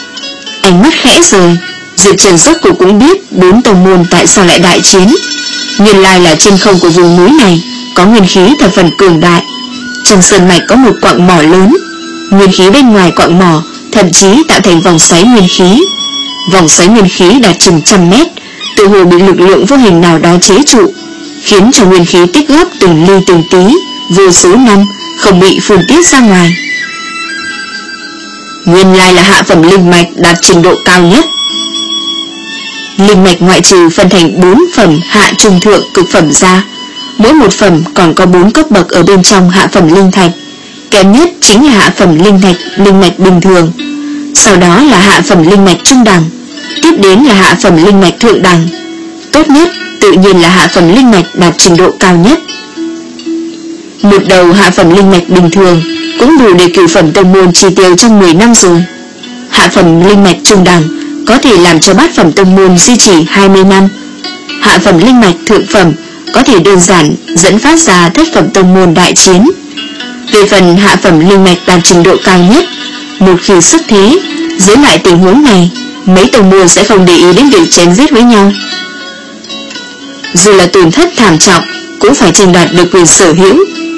A: Ánh mắt khẽ rời, Diệp Trần rốt cuộc cũng biết bốn tông môn tại sao lại đại chiến. Nguyên lai là trên không của vùng núi này có nguyên khí thập phần cường đại. Trong sơn mạch có một quặng mỏ lớn, nguyên khí bên ngoài quặng mỏ thậm chí tạo thành vòng xoáy nguyên khí. Vòng xoáy nguyên khí đạt chừng trăm mét, tự hồ bị lực lượng vô hình nào đó chế trụ, khiến cho nguyên khí tích góp từng ly từng tí, vô số năm không bị phun tiết ra ngoài. Nguyên lai là hạ phẩm linh mạch đạt trình độ cao nhất. Linh mạch ngoại trừ phân thành bốn phẩm hạ trung thượng cực phẩm ra, mỗi một phẩm còn có bốn cấp bậc ở bên trong hạ phẩm linh thạch. Kém nhất chính là hạ phẩm linh thạch linh mạch bình thường, sau đó là hạ phẩm linh mạch trung đẳng, tiếp đến là hạ phẩm linh mạch thượng đẳng. Tốt nhất tự nhiên là hạ phẩm linh mạch đạt trình độ cao nhất. Một đầu hạ phẩm linh mạch bình thường cũng đủ để cửu phẩm tông môn chi tiêu trong mười năm rồi. Hạ phẩm linh mạch trung đẳng có thể làm cho bát phẩm tông môn duy trì hai mươi năm. Hạ phẩm linh mạch thượng phẩm có thể đơn giản dẫn phát ra thất phẩm tông môn đại chiến. Về phần hạ phẩm linh mạch đạt trình độ cao nhất, một khi xuất thế, dưới lại tình huống này, mấy tông môn sẽ không để ý đến việc chém giết với nhau. Dù là tổn thất thảm trọng, cũng phải tranh đoạt được quyền sở hữu.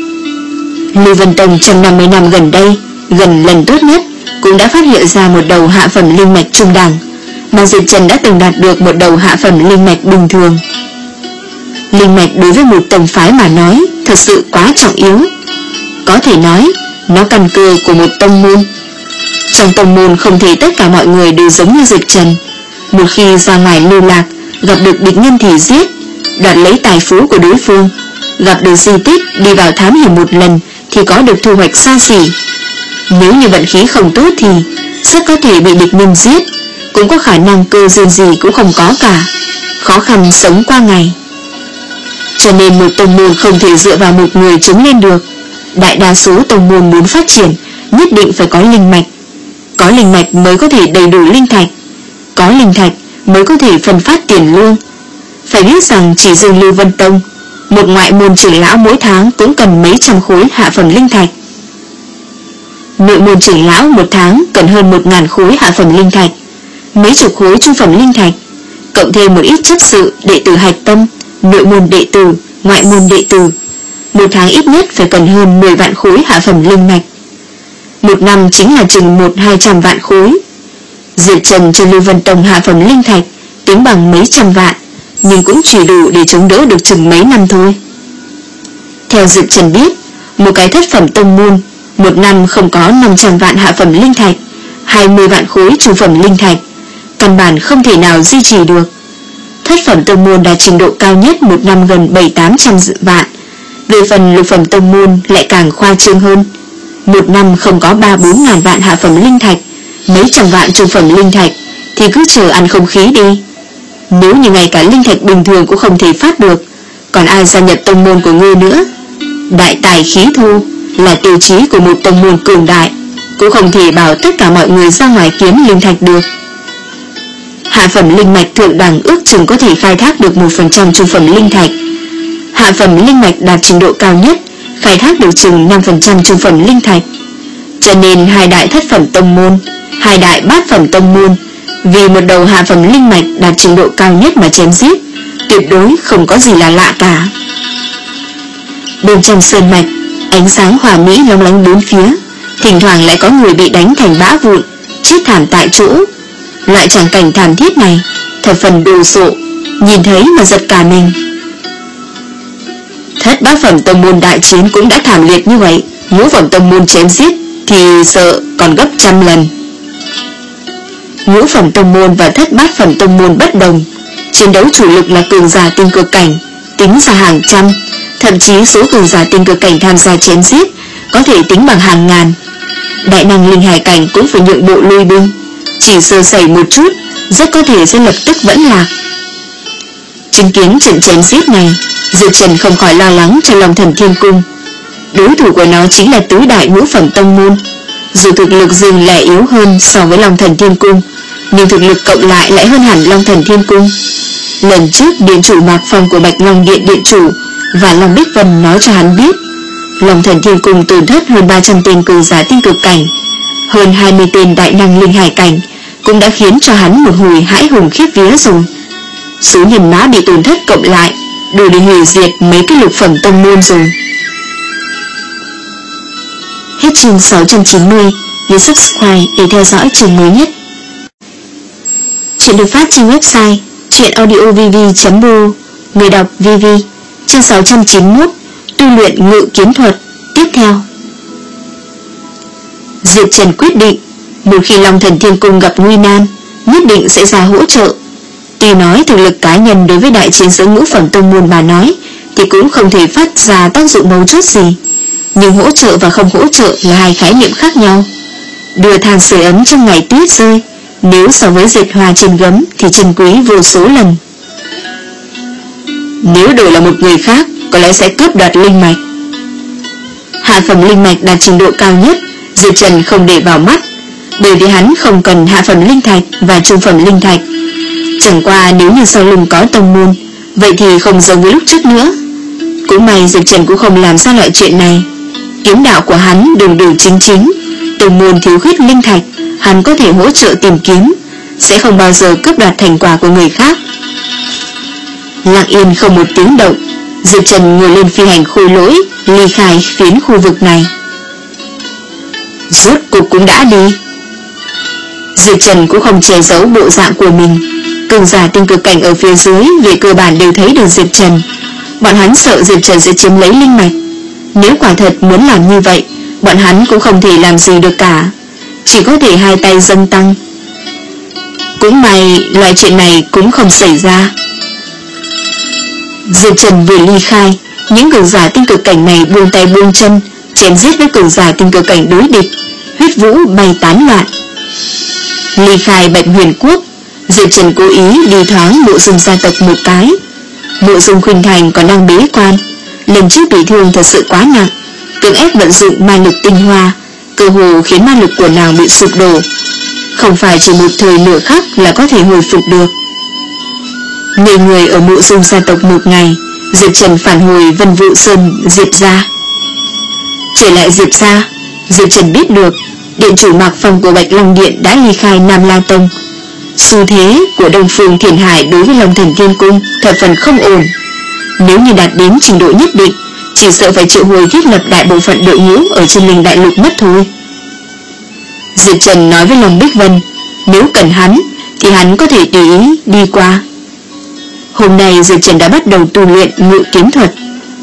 A: Lưu Vân Tông trong năm mươi năm gần đây, gần lần tốt nhất cũng đã phát hiện ra một đầu hạ phẩm linh mạch trung đẳng, mà Diệp Trần đã từng đạt được một đầu hạ phẩm linh mạch bình thường. Linh mạch đối với một tông phái mà nói thật sự quá trọng yếu. Có thể nói, nó căn cơ của một tông môn. Trong tông môn không thể tất cả mọi người đều giống như Diệp Trần. Một khi ra ngoài lưu lạc, gặp được địch nhân thì giết, đoạt lấy tài phú của đối phương. Gặp được di tích, đi vào thám hiểm một lần thì có được thu hoạch xa xỉ. Nếu như vận khí không tốt thì rất có thể bị địch nhân giết, cũng có khả năng cơ duyên gì cũng không có cả, khó khăn sống qua ngày. Cho nên một tông môn không thể dựa vào một người chống lên được. Đại đa số tông môn muốn phát triển nhất định phải có linh mạch. Có linh mạch mới có thể đầy đủ linh thạch, có linh thạch mới có thể phân phát tiền lương. Phải biết rằng chỉ riêng Lưu Vân Tông, một ngoại môn trưởng lão mỗi tháng cũng cần mấy trăm khối hạ phẩm linh thạch. Nội môn trưởng lão một tháng cần hơn một ngàn khối hạ phẩm linh thạch, mấy chục khối trung phẩm linh thạch, cộng thêm một ít chấp sự, đệ tử hạch tâm, nội môn đệ tử, ngoại môn đệ tử, một tháng ít nhất phải cần hơn mười vạn khối hạ phẩm linh mạch. Một năm chính là chừng một hai trăm vạn khối. Diệp Trần cho Lưu Vân Tông hạ phẩm linh thạch tính bằng mấy trăm vạn, nhưng cũng chỉ đủ để chống đỡ được chừng mấy năm thôi. Theo Diệp Trần biết, một cái thất phẩm tông môn một năm không có năm trăm vạn hạ phẩm linh thạch, hai mươi vạn khối trung phẩm linh thạch, căn bản không thể nào duy trì được. Thất phẩm tông môn đạt trình độ cao nhất một năm gần bảy tám trăm vạn. Về phần lục phẩm tông môn lại càng khoa trương hơn, một năm không có ba bốn ngàn vạn hạ phẩm linh thạch, mấy trăm vạn trung phẩm linh thạch, thì cứ chờ ăn không khí đi. Nếu như ngay cả linh thạch bình thường cũng không thể phát được, còn ai gia nhập tông môn của ngươi nữa? Đại tài khí thu là tiêu chí của một tông môn cường đại, cũng không thể bảo tất cả mọi người ra ngoài kiếm linh thạch được. Hạ phẩm linh mạch thượng đẳng ước chừng có thể khai thác được một phần trăm trung phẩm linh thạch. Hạ phẩm linh mạch đạt trình độ cao nhất khai thác được chừng năm phần trăm trung phẩm linh thạch. Cho nên hai đại thất phẩm tông môn, hai đại bát phẩm tông môn vì một đầu hạ phẩm linh mạch đạt trình độ cao nhất mà chém giết, tuyệt đối không có gì là lạ cả. Bên trong sơn mạch, ánh sáng hòa mỹ lóng lánh bốn phía, thỉnh thoảng lại có người bị đánh thành bã vụn, chết thảm tại chỗ. Loại tràng cảnh thảm thiết này thập phần đồ sộ, nhìn thấy mà giật cả mình. Thất bát phẩm tông môn đại chiến cũng đã thảm liệt như vậy, ngũ phẩm tông môn chém giết thì sợ còn gấp trăm lần. Ngũ phẩm tông môn và thất bát phẩm tông môn bất đồng, chiến đấu chủ lực là cường giả tinh cực cảnh, tính ra hàng trăm, thậm chí số cường giả tinh cực cảnh tham gia chém giết có thể tính bằng hàng ngàn. Đại năng linh hải cảnh cũng phải nhượng bộ lui binh, chỉ sơ sẩy một chút rất có thể sẽ lập tức vẫn lạc. Chứng kiến trận chém giết này, Diệp Trần không khỏi lo lắng cho Long Thần Thiên Cung. Đối thủ của nó chính là tứ đại ngũ phẩm tông môn. Dù thực lực dường lẻ yếu hơn so với Long Thần Thiên Cung, nhưng thực lực cộng lại lại hơn hẳn Long Thần Thiên Cung. Lần trước điện chủ Mạc Phong của Bạch Long Điện điện chủ và Long Bích Vân nói cho hắn biết, Long Thần Thiên Cung tổn thất hơn ba trăm tên cường giả tinh cực cảnh, hơn hai mươi tên đại năng linh hải cảnh, cũng đã khiến cho hắn một hồi hãi hùng khiếp vía rồi. Số nhân mã bị tổn thất cộng lại đủ để hủy diệt mấy cái lục phẩm tông môn rồi. Hết chương sáu trăm chín mươi. Nhớ subscribe để theo dõi chương mới nhất. Chuyện được phát trên website truyện audio v v chấm b o. Người đọc vê vê. Chương sáu trăm chín mươi mốt. Tu luyện ngự kiếm thuật. Tiếp theo. Diệp Trần quyết định, một khi Long Thần Thiên Cung gặp nguy nan, nhất định sẽ ra hỗ trợ. Tuy nói thực lực cá nhân đối với đại chiến giữa ngũ phẩm tông môn mà nói thì cũng không thể phát ra tác dụng mấu chốt gì, nhưng hỗ trợ và không hỗ trợ là hai khái niệm khác nhau. Đưa than sưởi ấm trong ngày tuyết rơi, nếu so với dệt hoa trên gấm thì chân quý vô số lần. Nếu đổi là một người khác, có lẽ sẽ cướp đoạt linh mạch. Hạ phẩm linh mạch đạt trình độ cao nhất, Diệp Trần không để vào mắt, bởi vì hắn không cần hạ phẩm linh thạch và trung phẩm linh thạch. Chẳng qua nếu như sau lưng có tông môn, vậy thì không giống với lúc trước nữa. Cũng may Diệp Trần cũng không làm ra loại chuyện này. Kiếm đạo của hắn đường đường chính chính, tông môn thiếu khuyết linh thạch, hắn có thể hỗ trợ tìm kiếm, sẽ không bao giờ cướp đoạt thành quả của người khác. Lặng yên không một tiếng động, Diệp Trần ngồi lên phi hành khôi lỗi, ly khai phiến khu vực này. Rốt cuộc cũng đã đi. Diệp Trần cũng không che giấu bộ dạng của mình. Cường giả tinh cực cảnh ở phía dưới về cơ bản đều thấy được Diệp Trần. Bọn hắn sợ Diệp Trần sẽ chiếm lấy linh mạch. Nếu quả thật muốn làm như vậy, bọn hắn cũng không thể làm gì được cả, chỉ có thể hai tay dâng tăng. Cũng may loại chuyện này cũng không xảy ra. Diệp Trần vừa ly khai, những cường giả tinh cực cảnh này buông tay buông chân, chém giết với cường giả tinh cực cảnh đối địch, huyết vũ bay tán loạn. Ly khai Bạch Huyền Quốc, Diệp Trần cố ý đi thoáng Mộ Dung gia tộc một cái. Mộ Dung Khuynh Thành còn đang bế quan, lần trước bị thương thật sự quá nặng, cưỡng ép vận dụng ma lực tinh hoa, cơ hồ khiến ma lực của nàng bị sụp đổ, không phải chỉ một thời nửa khắc là có thể hồi phục được. Người người ở Mộ Dung gia tộc một ngày, Diệp Trần phản hồi Vân Vũ Sơn Diệp gia. Trở lại Diệp gia, Diệp Trần biết được điện chủ Mạc Phong của Bạch Long Điện đã ly khai Nam La Tông. Xu thế của Đông Phương Thiền Hải đối với Long Thần Thiên Cung thập phần không ổn. Nếu như đạt đến trình độ nhất định, chỉ sợ phải triệu hồi thiết lập đại bộ phận đội ngũ ở trên Linh Đại Lục mất thôi. Diệp Trần nói với Long Bích Vân, nếu cần hắn thì hắn có thể tùy ý đi qua. Hôm nay Diệp Trần đã bắt đầu tu luyện ngự kiếm thuật.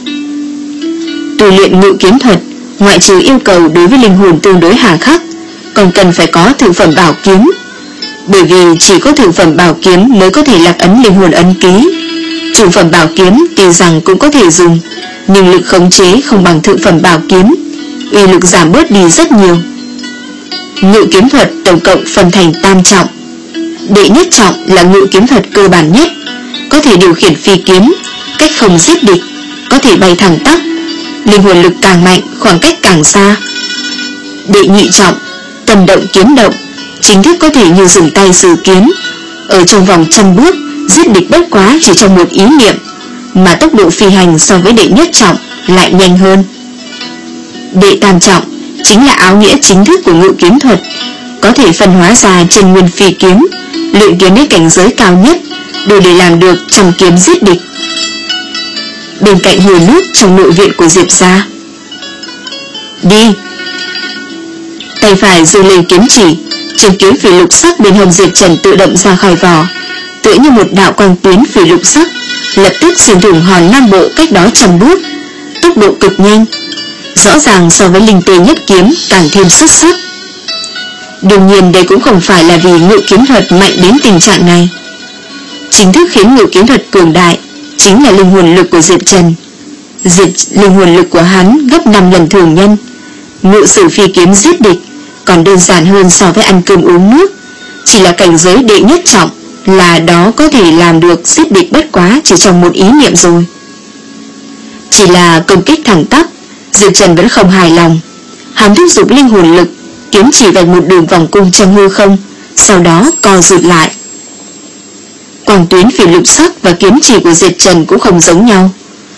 A: Tu luyện ngự kiếm thuật, ngoại trừ yêu cầu đối với linh hồn tương đối hà khắc, còn cần phải có thượng phẩm bảo kiếm. Bởi vì chỉ có thượng phẩm bảo kiếm mới có thể lạc ấn linh hồn ấn ký. Trung phẩm bảo kiếm tuy rằng cũng có thể dùng, nhưng lực khống chế không bằng thượng phẩm bảo kiếm, uy lực giảm bớt đi rất nhiều. Ngự kiếm thuật tổng cộng phân thành tam trọng. Đệ nhất trọng là ngự kiếm thuật cơ bản nhất, có thể điều khiển phi kiếm, cách không giết địch, có thể bay thẳng tắp, linh hồn lực càng mạnh, khoảng cách càng xa. Đệ nhị trọng, tầm động kiếm động, chính thức có thể như dùng tay sử kiếm, ở trong vòng trăm bước giết địch bất quá chỉ trong một ý niệm, mà tốc độ phi hành so với đệ nhất trọng lại nhanh hơn. Đệ tam trọng chính là áo nghĩa chính thức của ngự kiếm thuật, có thể phân hóa ra chân nguyên phi kiếm, luyện kiếm đến cảnh giới cao nhất, đủ để làm được trăm kiếm giết địch. Bên cạnh hồ nước trong nội viện của Diệp gia. Đi. Tay phải giơ lên kiếm chỉ, trường kiếm phỉ lục sắc bên hông Diệp Trần tự động ra khỏi vỏ, tựa như một đạo quang tuyến phỉ lục sắc, lập tức xuyên thủng hòn Nam Bộ cách đó trăm bước, tốc độ cực nhanh, rõ ràng so với linh tê nhất kiếm càng thêm xuất sắc. Đương nhiên đây cũng không phải là vì ngự kiếm thuật mạnh đến tình trạng này. Chính thức khiến ngự kiếm thuật cường đại chính là linh hồn lực của Diệp Trần. Diệp linh hồn lực của hắn gấp năm lần thường nhân. Ngự sử phi kiếm giết địch còn đơn giản hơn so với ăn cơm uống nước, chỉ là cảnh giới đệ nhất trọng là đó có thể làm được giết địch bất quá chỉ trong một ý niệm rồi. Chỉ là công kích thẳng tắp, Diệp Trần vẫn không hài lòng. Hắn thúc giục linh hồn lực, kiếm chỉ vạch một đường vòng cung trong hư không, sau đó co rụt lại. Quang tuyến phỉ lục sắc và kiếm chỉ của Diệp Trần cũng không giống nhau.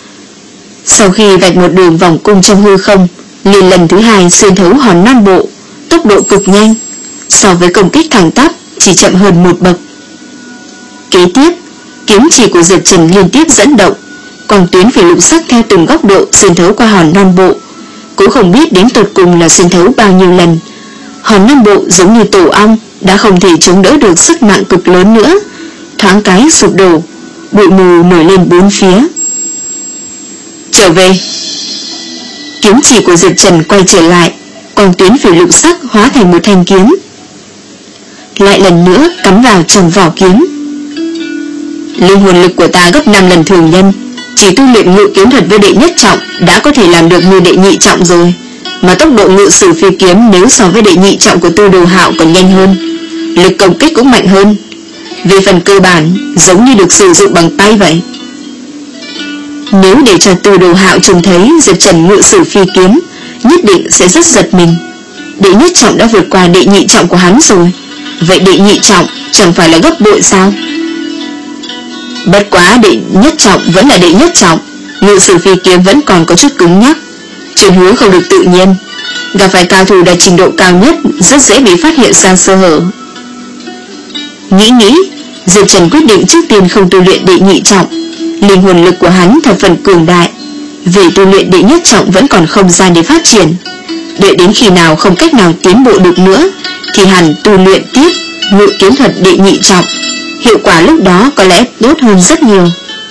A: Sau khi vạch một đường vòng cung trong hư không, liền lần thứ hai xuyên thấu hòn Nam Bộ, tốc độ cực nhanh, so với công kích thẳng tắp chỉ chậm hơn một bậc. Kế tiếp, kiếm chỉ của Diệp Trần liên tiếp dẫn động, Quang tuyến phải lục sắc theo từng góc độ xuyên thấu qua hòn non bộ, cũng không biết đến tột cùng là xuyên thấu bao nhiêu lần. Hòn non bộ giống như tổ ong, đã không thể chống đỡ được sức nặng cực lớn nữa, thoáng cái sụp đổ, bụi mù nổi lên bốn phía. Trở về. Kiếm chỉ của Diệp Trần quay trở lại, quang tuyến phỉ lục sắc hóa thành một thanh kiếm, lại lần nữa cắm vào trong vỏ kiếm. Linh hồn lực của ta gấp năm lần thường nhân, chỉ tu luyện ngự kiếm thuật với đệ nhất trọng đã có thể làm được như đệ nhị trọng rồi, mà tốc độ ngự sử phi kiếm nếu so với đệ nhị trọng của Tư Đồ Hạo còn nhanh hơn, lực công kích cũng mạnh hơn. Về phần cơ bản giống như được sử dụng bằng tay vậy. Nếu để cho Tư Đồ Hạo trông thấy Diệp Trần ngự sử phi kiếm, nhất định sẽ rất giật mình. Đệ nhất trọng đã vượt qua đệ nhị trọng của hắn rồi, vậy đệ nhị trọng chẳng phải là gấp bội sao? Bất quá đệ nhất trọng vẫn là đệ nhất trọng, ngự sử phi kiếm vẫn còn có chút cứng nhắc, chuyển hướng không được tự nhiên, gặp phải cao thủ đạt trình độ cao nhất rất dễ bị phát hiện ra sơ hở. Nghĩ nghĩ, Diệp Trần quyết định trước tiên không tu luyện đệ nhị trọng. Linh hồn lực của hắn thập phần cường đại, về tu luyện đệ nhất trọng vẫn còn không gian để phát triển. Đợi đến khi nào không cách nào tiến bộ được nữa thì hẳn tu luyện tiếp ngự kiếm thuật đệ nhị trọng, hiệu quả lúc đó có lẽ tốt hơn rất nhiều.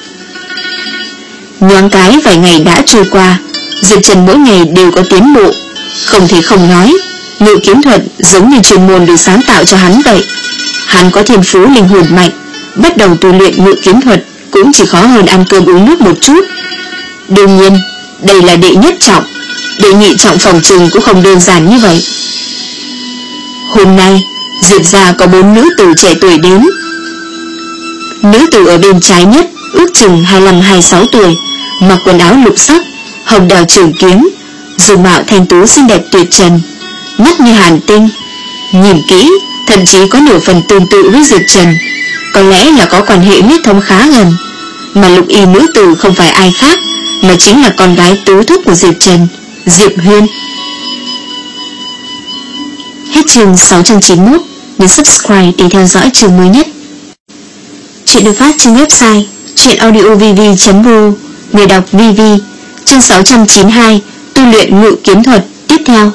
A: Nhoáng cái vài ngày đã trôi qua, Diệp Trần mỗi ngày đều có tiến bộ. Không thể không nói, ngự kiếm thuật giống như chuyên môn được sáng tạo cho hắn vậy. Hắn có thiên phú linh hồn mạnh, bắt đầu tu luyện ngự kiếm thuật cũng chỉ khó hơn ăn cơm uống nước một chút. Đương nhiên, đây là đệ nhất trọng, đệ nhị trọng phòng trừng cũng không đơn giản như vậy. Hôm nay, Diệp gia có bốn nữ tử trẻ tuổi đến. Nữ tử ở bên trái nhất ước chừng hai mươi lăm hai mươi sáu tuổi, mặc quần áo lục sắc, hồng đào trường kiếm, dung mạo thanh tú xinh đẹp tuyệt trần, mắt như hàn tinh, nhìn kỹ thậm chí có nửa phần tương tự với Diệp Trần, có lẽ là có quan hệ huyết thống khá gần. Mà lục y nữ tử không phải ai khác, mà chính là con gái tứ thúc của Diệp Trần, Diệp Huyên. Hết chương sáu trăm chín mươi mốt. Nhấn subscribe để theo dõi chương mới nhất. Chuyện được phát trên website truyệnaudiovv chấm ru. Người đọc vê vê. Chương sáu trăm chín mươi hai. Tu luyện ngự kiếm thuật tiếp theo.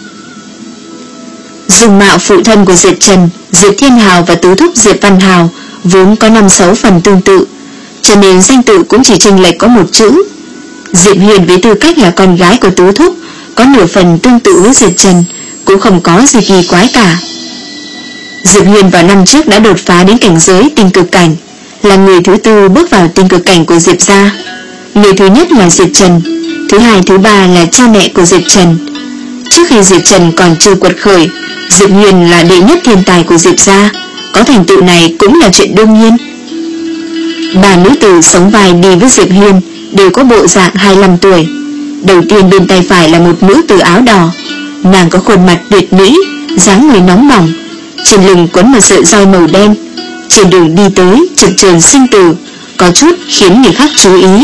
A: Dùng mạo phụ thân của Diệp Trần, Diệp Thiên Hào và tứ thúc Diệp Văn Hào vốn có năm sáu phần tương tự, cho nên danh tự cũng chỉ chênh lệch có một chữ. Diệp Huyền với tư cách là con gái của tứ thúc có nửa phần tương tự với Diệp Trần, cũng không có gì kỳ quái cả. Diệp Huyền vào năm trước đã đột phá đến cảnh giới tinh cực cảnh, là người thứ tư bước vào tinh cực cảnh của Diệp gia. Người thứ nhất là Diệp Trần, thứ hai thứ ba là cha mẹ của Diệp Trần. Trước khi Diệp Trần còn chưa quật khởi, Diệp Huyền là đệ nhất thiên tài của Diệp gia, có thành tựu này cũng là chuyện đương nhiên. Bà nữ tử sống vai đi với Diệp Huyền đều có bộ dạng hai mươi lăm tuổi. Đầu tiên bên tay phải là một nữ tử áo đỏ, nàng có khuôn mặt tuyệt mỹ, dáng người nóng bỏng, trên lưng quấn một sợi roi màu đen, trên đường đi tới chập chờn sinh tử, có chút khiến người khác chú ý.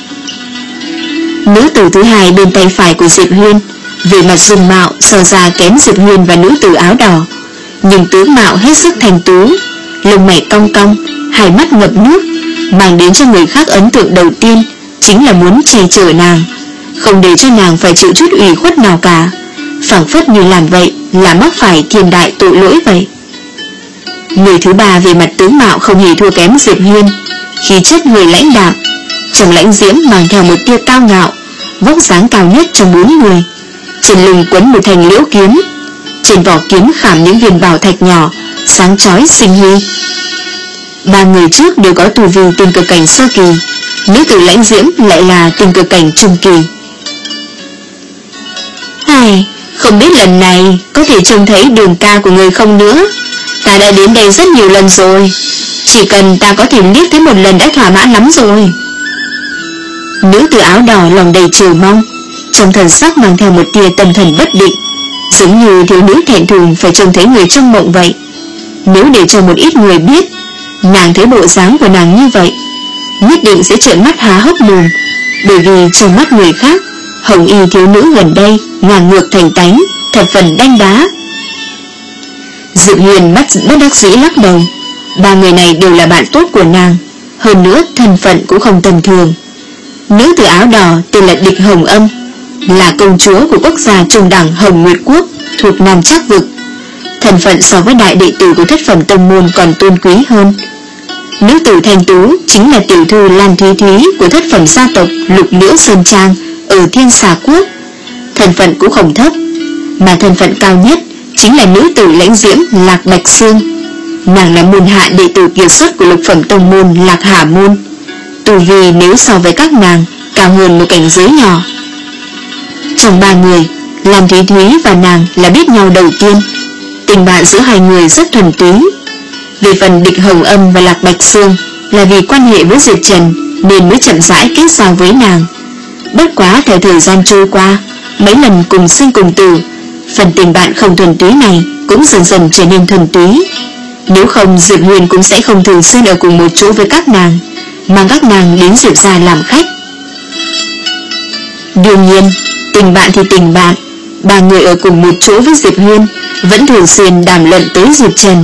A: Nữ tử thứ hai bên tay phải của Diệp Huyên, về mặt dung mạo so ra kém Diệp Huyên và nữ tử áo đỏ, nhưng tướng mạo hết sức thành tú, lông mày cong cong, hai mắt ngập nước, mang đến cho người khác ấn tượng đầu tiên chính là muốn che chở nàng, không để cho nàng phải chịu chút ủy khuất nào cả, phảng phất như làm vậy là mắc phải thiên đại tội lỗi vậy. Người thứ ba về mặt tướng mạo không hề thua kém Diệp Huyên, khí chất người lãnh đạm, trong lãnh diễm mang theo một tia cao ngạo, vóc dáng cao nhất trong bốn người, trên lưng quấn một thanh liễu kiếm, trên vỏ kiếm khảm những viên bảo thạch nhỏ, sáng chói sinh huy. Ba người trước đều có tu vi tinh cực cảnh sơ kỳ, nữ tử lãnh diễm lại là tinh cực cảnh trung kỳ. Ai, không biết lần này có thể trông thấy đường ca của người không nữa. Ta đã đến đây rất nhiều lần rồi, chỉ cần ta có thể liếc thấy một lần đã thỏa mãn lắm rồi. Nữ tử áo đỏ lòng đầy chờ mong, trong thần sắc mang theo một tia tâm thần bất định, giống như thiếu nữ thẹn thùng phải trông thấy người trong mộng vậy. Nếu để cho một ít người biết nàng thấy bộ dáng của nàng như vậy, nhất định sẽ trợn mắt há hốc mồm, bởi vì trong mắt người khác, hồng y thiếu nữ gần đây ngang ngược thành tánh, thập phần đanh đá. Diệp Huyền bắt bất đắc dĩ lắc đầu. Ba người này đều là bạn tốt của nàng, hơn nữa thân phận cũng không tầm thường. Nữ tử áo đỏ tên là Địch Hồng Âm, là công chúa của quốc gia trung đẳng Hồng Nguyệt Quốc thuộc Nam Trác Vực. Thân phận so với đại đệ tử của thất phẩm tông môn còn tôn quý hơn. Nữ tử thanh tú chính là tiểu thư Lan Thúy Thúy của thất phẩm gia tộc Lục Liễu Sơn Trang ở Thiên Xà Quốc. Thân phận cũng không thấp, mà thân phận cao nhất chính là nữ tử lãnh diễm Lạc Bạch Sương. Nàng là môn hạ đệ tử kiệt xuất của lục phẩm tông môn Lạc Hà Môn. Tu vi nếu so với các nàng cao hơn một cảnh giới nhỏ. Trong ba người, Lan Thúy Thúy và nàng là biết nhau đầu tiên. Tình bạn giữa hai người rất thuần túy. Về phần Địch Hồng Âm và Lạc Bạch Sương là vì quan hệ với Diệp Trần nên mới chậm rãi kết giao với nàng. Bất quá theo thời gian trôi qua, mấy lần cùng sinh cùng tử, phần tình bạn không thuần túy này cũng dần dần trở nên thuần túy. Nếu không, Diệp Huyền cũng sẽ không thường xuyên ở cùng một chỗ với các nàng, mang các nàng đến Diệp gia làm khách. Đương nhiên, tình bạn thì tình bạn, ba người ở cùng một chỗ với Diệp Huyền vẫn thường xuyên đàm luận tới Diệp Trần.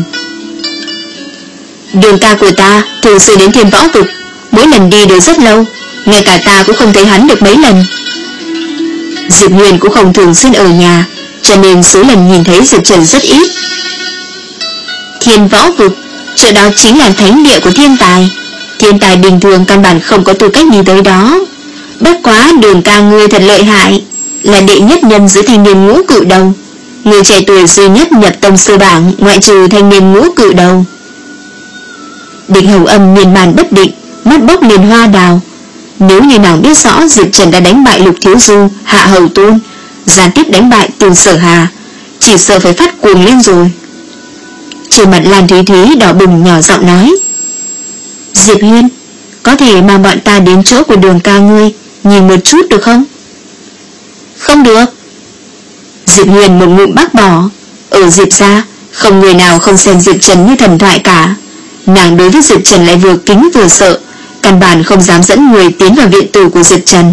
A: Đường ca của ta thường xuyên đến Thiên Võ Vực, mỗi lần đi đều rất lâu, ngay cả ta cũng không thấy hắn được mấy lần. Diệp Huyền cũng không thường xuyên ở nhà, cho nên số lần nhìn thấy Diệp Trần rất ít. Thiên Võ Vực, chỗ đó chính là thánh địa của thiên tài. Thiên tài bình thường căn bản không có tư cách đi tới đó. Bất quá Đường ca ngươi thật lợi hại, là đệ nhất nhân giữa thanh niên ngũ cự đầu, người trẻ tuổi duy nhất nhập tông sư bảng ngoại trừ thanh niên ngũ cự đầu. Địch Hồng Âm miên man bất định, mắt bốc liền hoa đào. Nếu như nàng biết rõ Diệp Trần đã đánh bại Lục Thiếu Du, Hạ Hầu Tôn, gián tiếp đánh bại Từ Sở Hà, chỉ sợ phải phát cuồng lên rồi. Trên mặt Lan Thúy Thúy đỏ bừng nhỏ giọng nói: Diệp Huyên, có thể mang bọn ta đến chỗ của Đường ca ngươi nhìn một chút được không? Không được. Diệp Huyền một ngụm bác bỏ. Ở Diệp gia không người nào không xem Diệp Trần như thần thoại cả. Nàng đối với Diệp Trần lại vừa kính vừa sợ, căn bản không dám dẫn người tiến vào viện tử của Diệp Trần.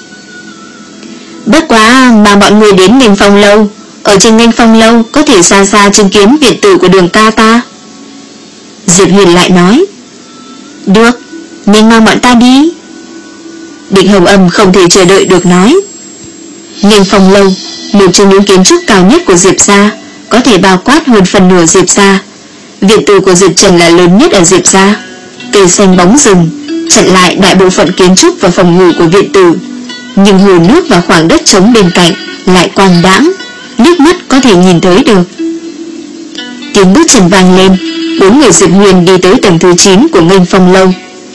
A: Bất quá mà bọn người đến Nghênh Phong Lâu, ở trên Nghênh Phong Lâu có thể xa xa chứng kiến viện tử của Đường ca ta. Diệp Huyền lại nói: Được, nhưng mang bọn ta đi. Địch Hồng Âm không thể chờ đợi được nói: Nghênh Phong Lâu, một trong những kiến trúc cao nhất của Diệp gia, có thể bao quát hơn phần nửa Diệp gia. Viện tử của Diệp Trần là lớn nhất ở Diệp gia, cây xanh bóng rừng chặn lại đại bộ phận kiến trúc và phòng ngủ của viện tử, nhưng hồ nước và khoảng đất trống bên cạnh lại quang đãng, nước mắt có thể nhìn tới được. Tiếng bước chân vang lên, bốn người Diệp Huyền đi tới tầng thứ chín của Nghênh Phong Lâu.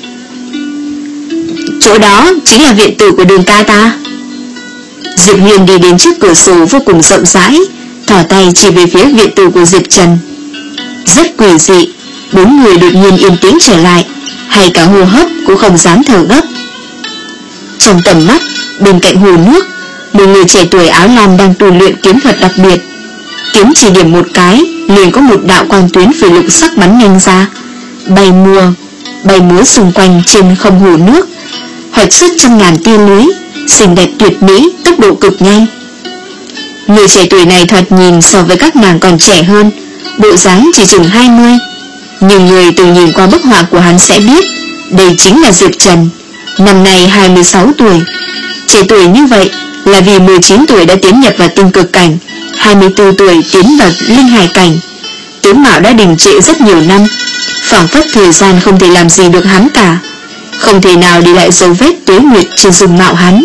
A: Chỗ đó chính là viện tử của Đường ca ta. Diệp Huyền đi đến trước cửa sổ vô cùng rộng rãi, thỏ tay chỉ về phía viện tử của Diệp Trần. Rất quỷ dị, bốn người đột nhiên yên tĩnh trở lại, hay cả hô hấp cũng không dám thở gấp. Trong tầm mắt, bên cạnh hồ nước, một người trẻ tuổi áo lam đang tu luyện kiếm thuật đặc biệt. Kiếm chỉ điểm một cái, liền có một đạo quang tuyến phỉ lục sắc bắn nhanh ra, bay mùa, bay múa xung quanh trên không hồ nước, hoạch xuất trăm ngàn tia lưới, xinh đẹp tuyệt mỹ, tốc độ cực nhanh. Người trẻ tuổi này thoạt nhìn so với các nàng còn trẻ hơn, bộ dáng chỉ chừng hai mươi, nhưng người từ nhìn qua bức họa của hắn sẽ biết đây chính là Diệp Trần, năm nay hai mươi sáu tuổi. Trẻ tuổi như vậy là vì mười chín tuổi đã tiến nhập vào tinh cực cảnh, hai mươi tư tuổi tiến vào linh hải cảnh. Tướng mạo đã đình trệ rất nhiều năm, phảng phất thời gian không thể làm gì được hắn cả, không thể nào đi lại dấu vết tuế nguyệt trên dung mạo hắn.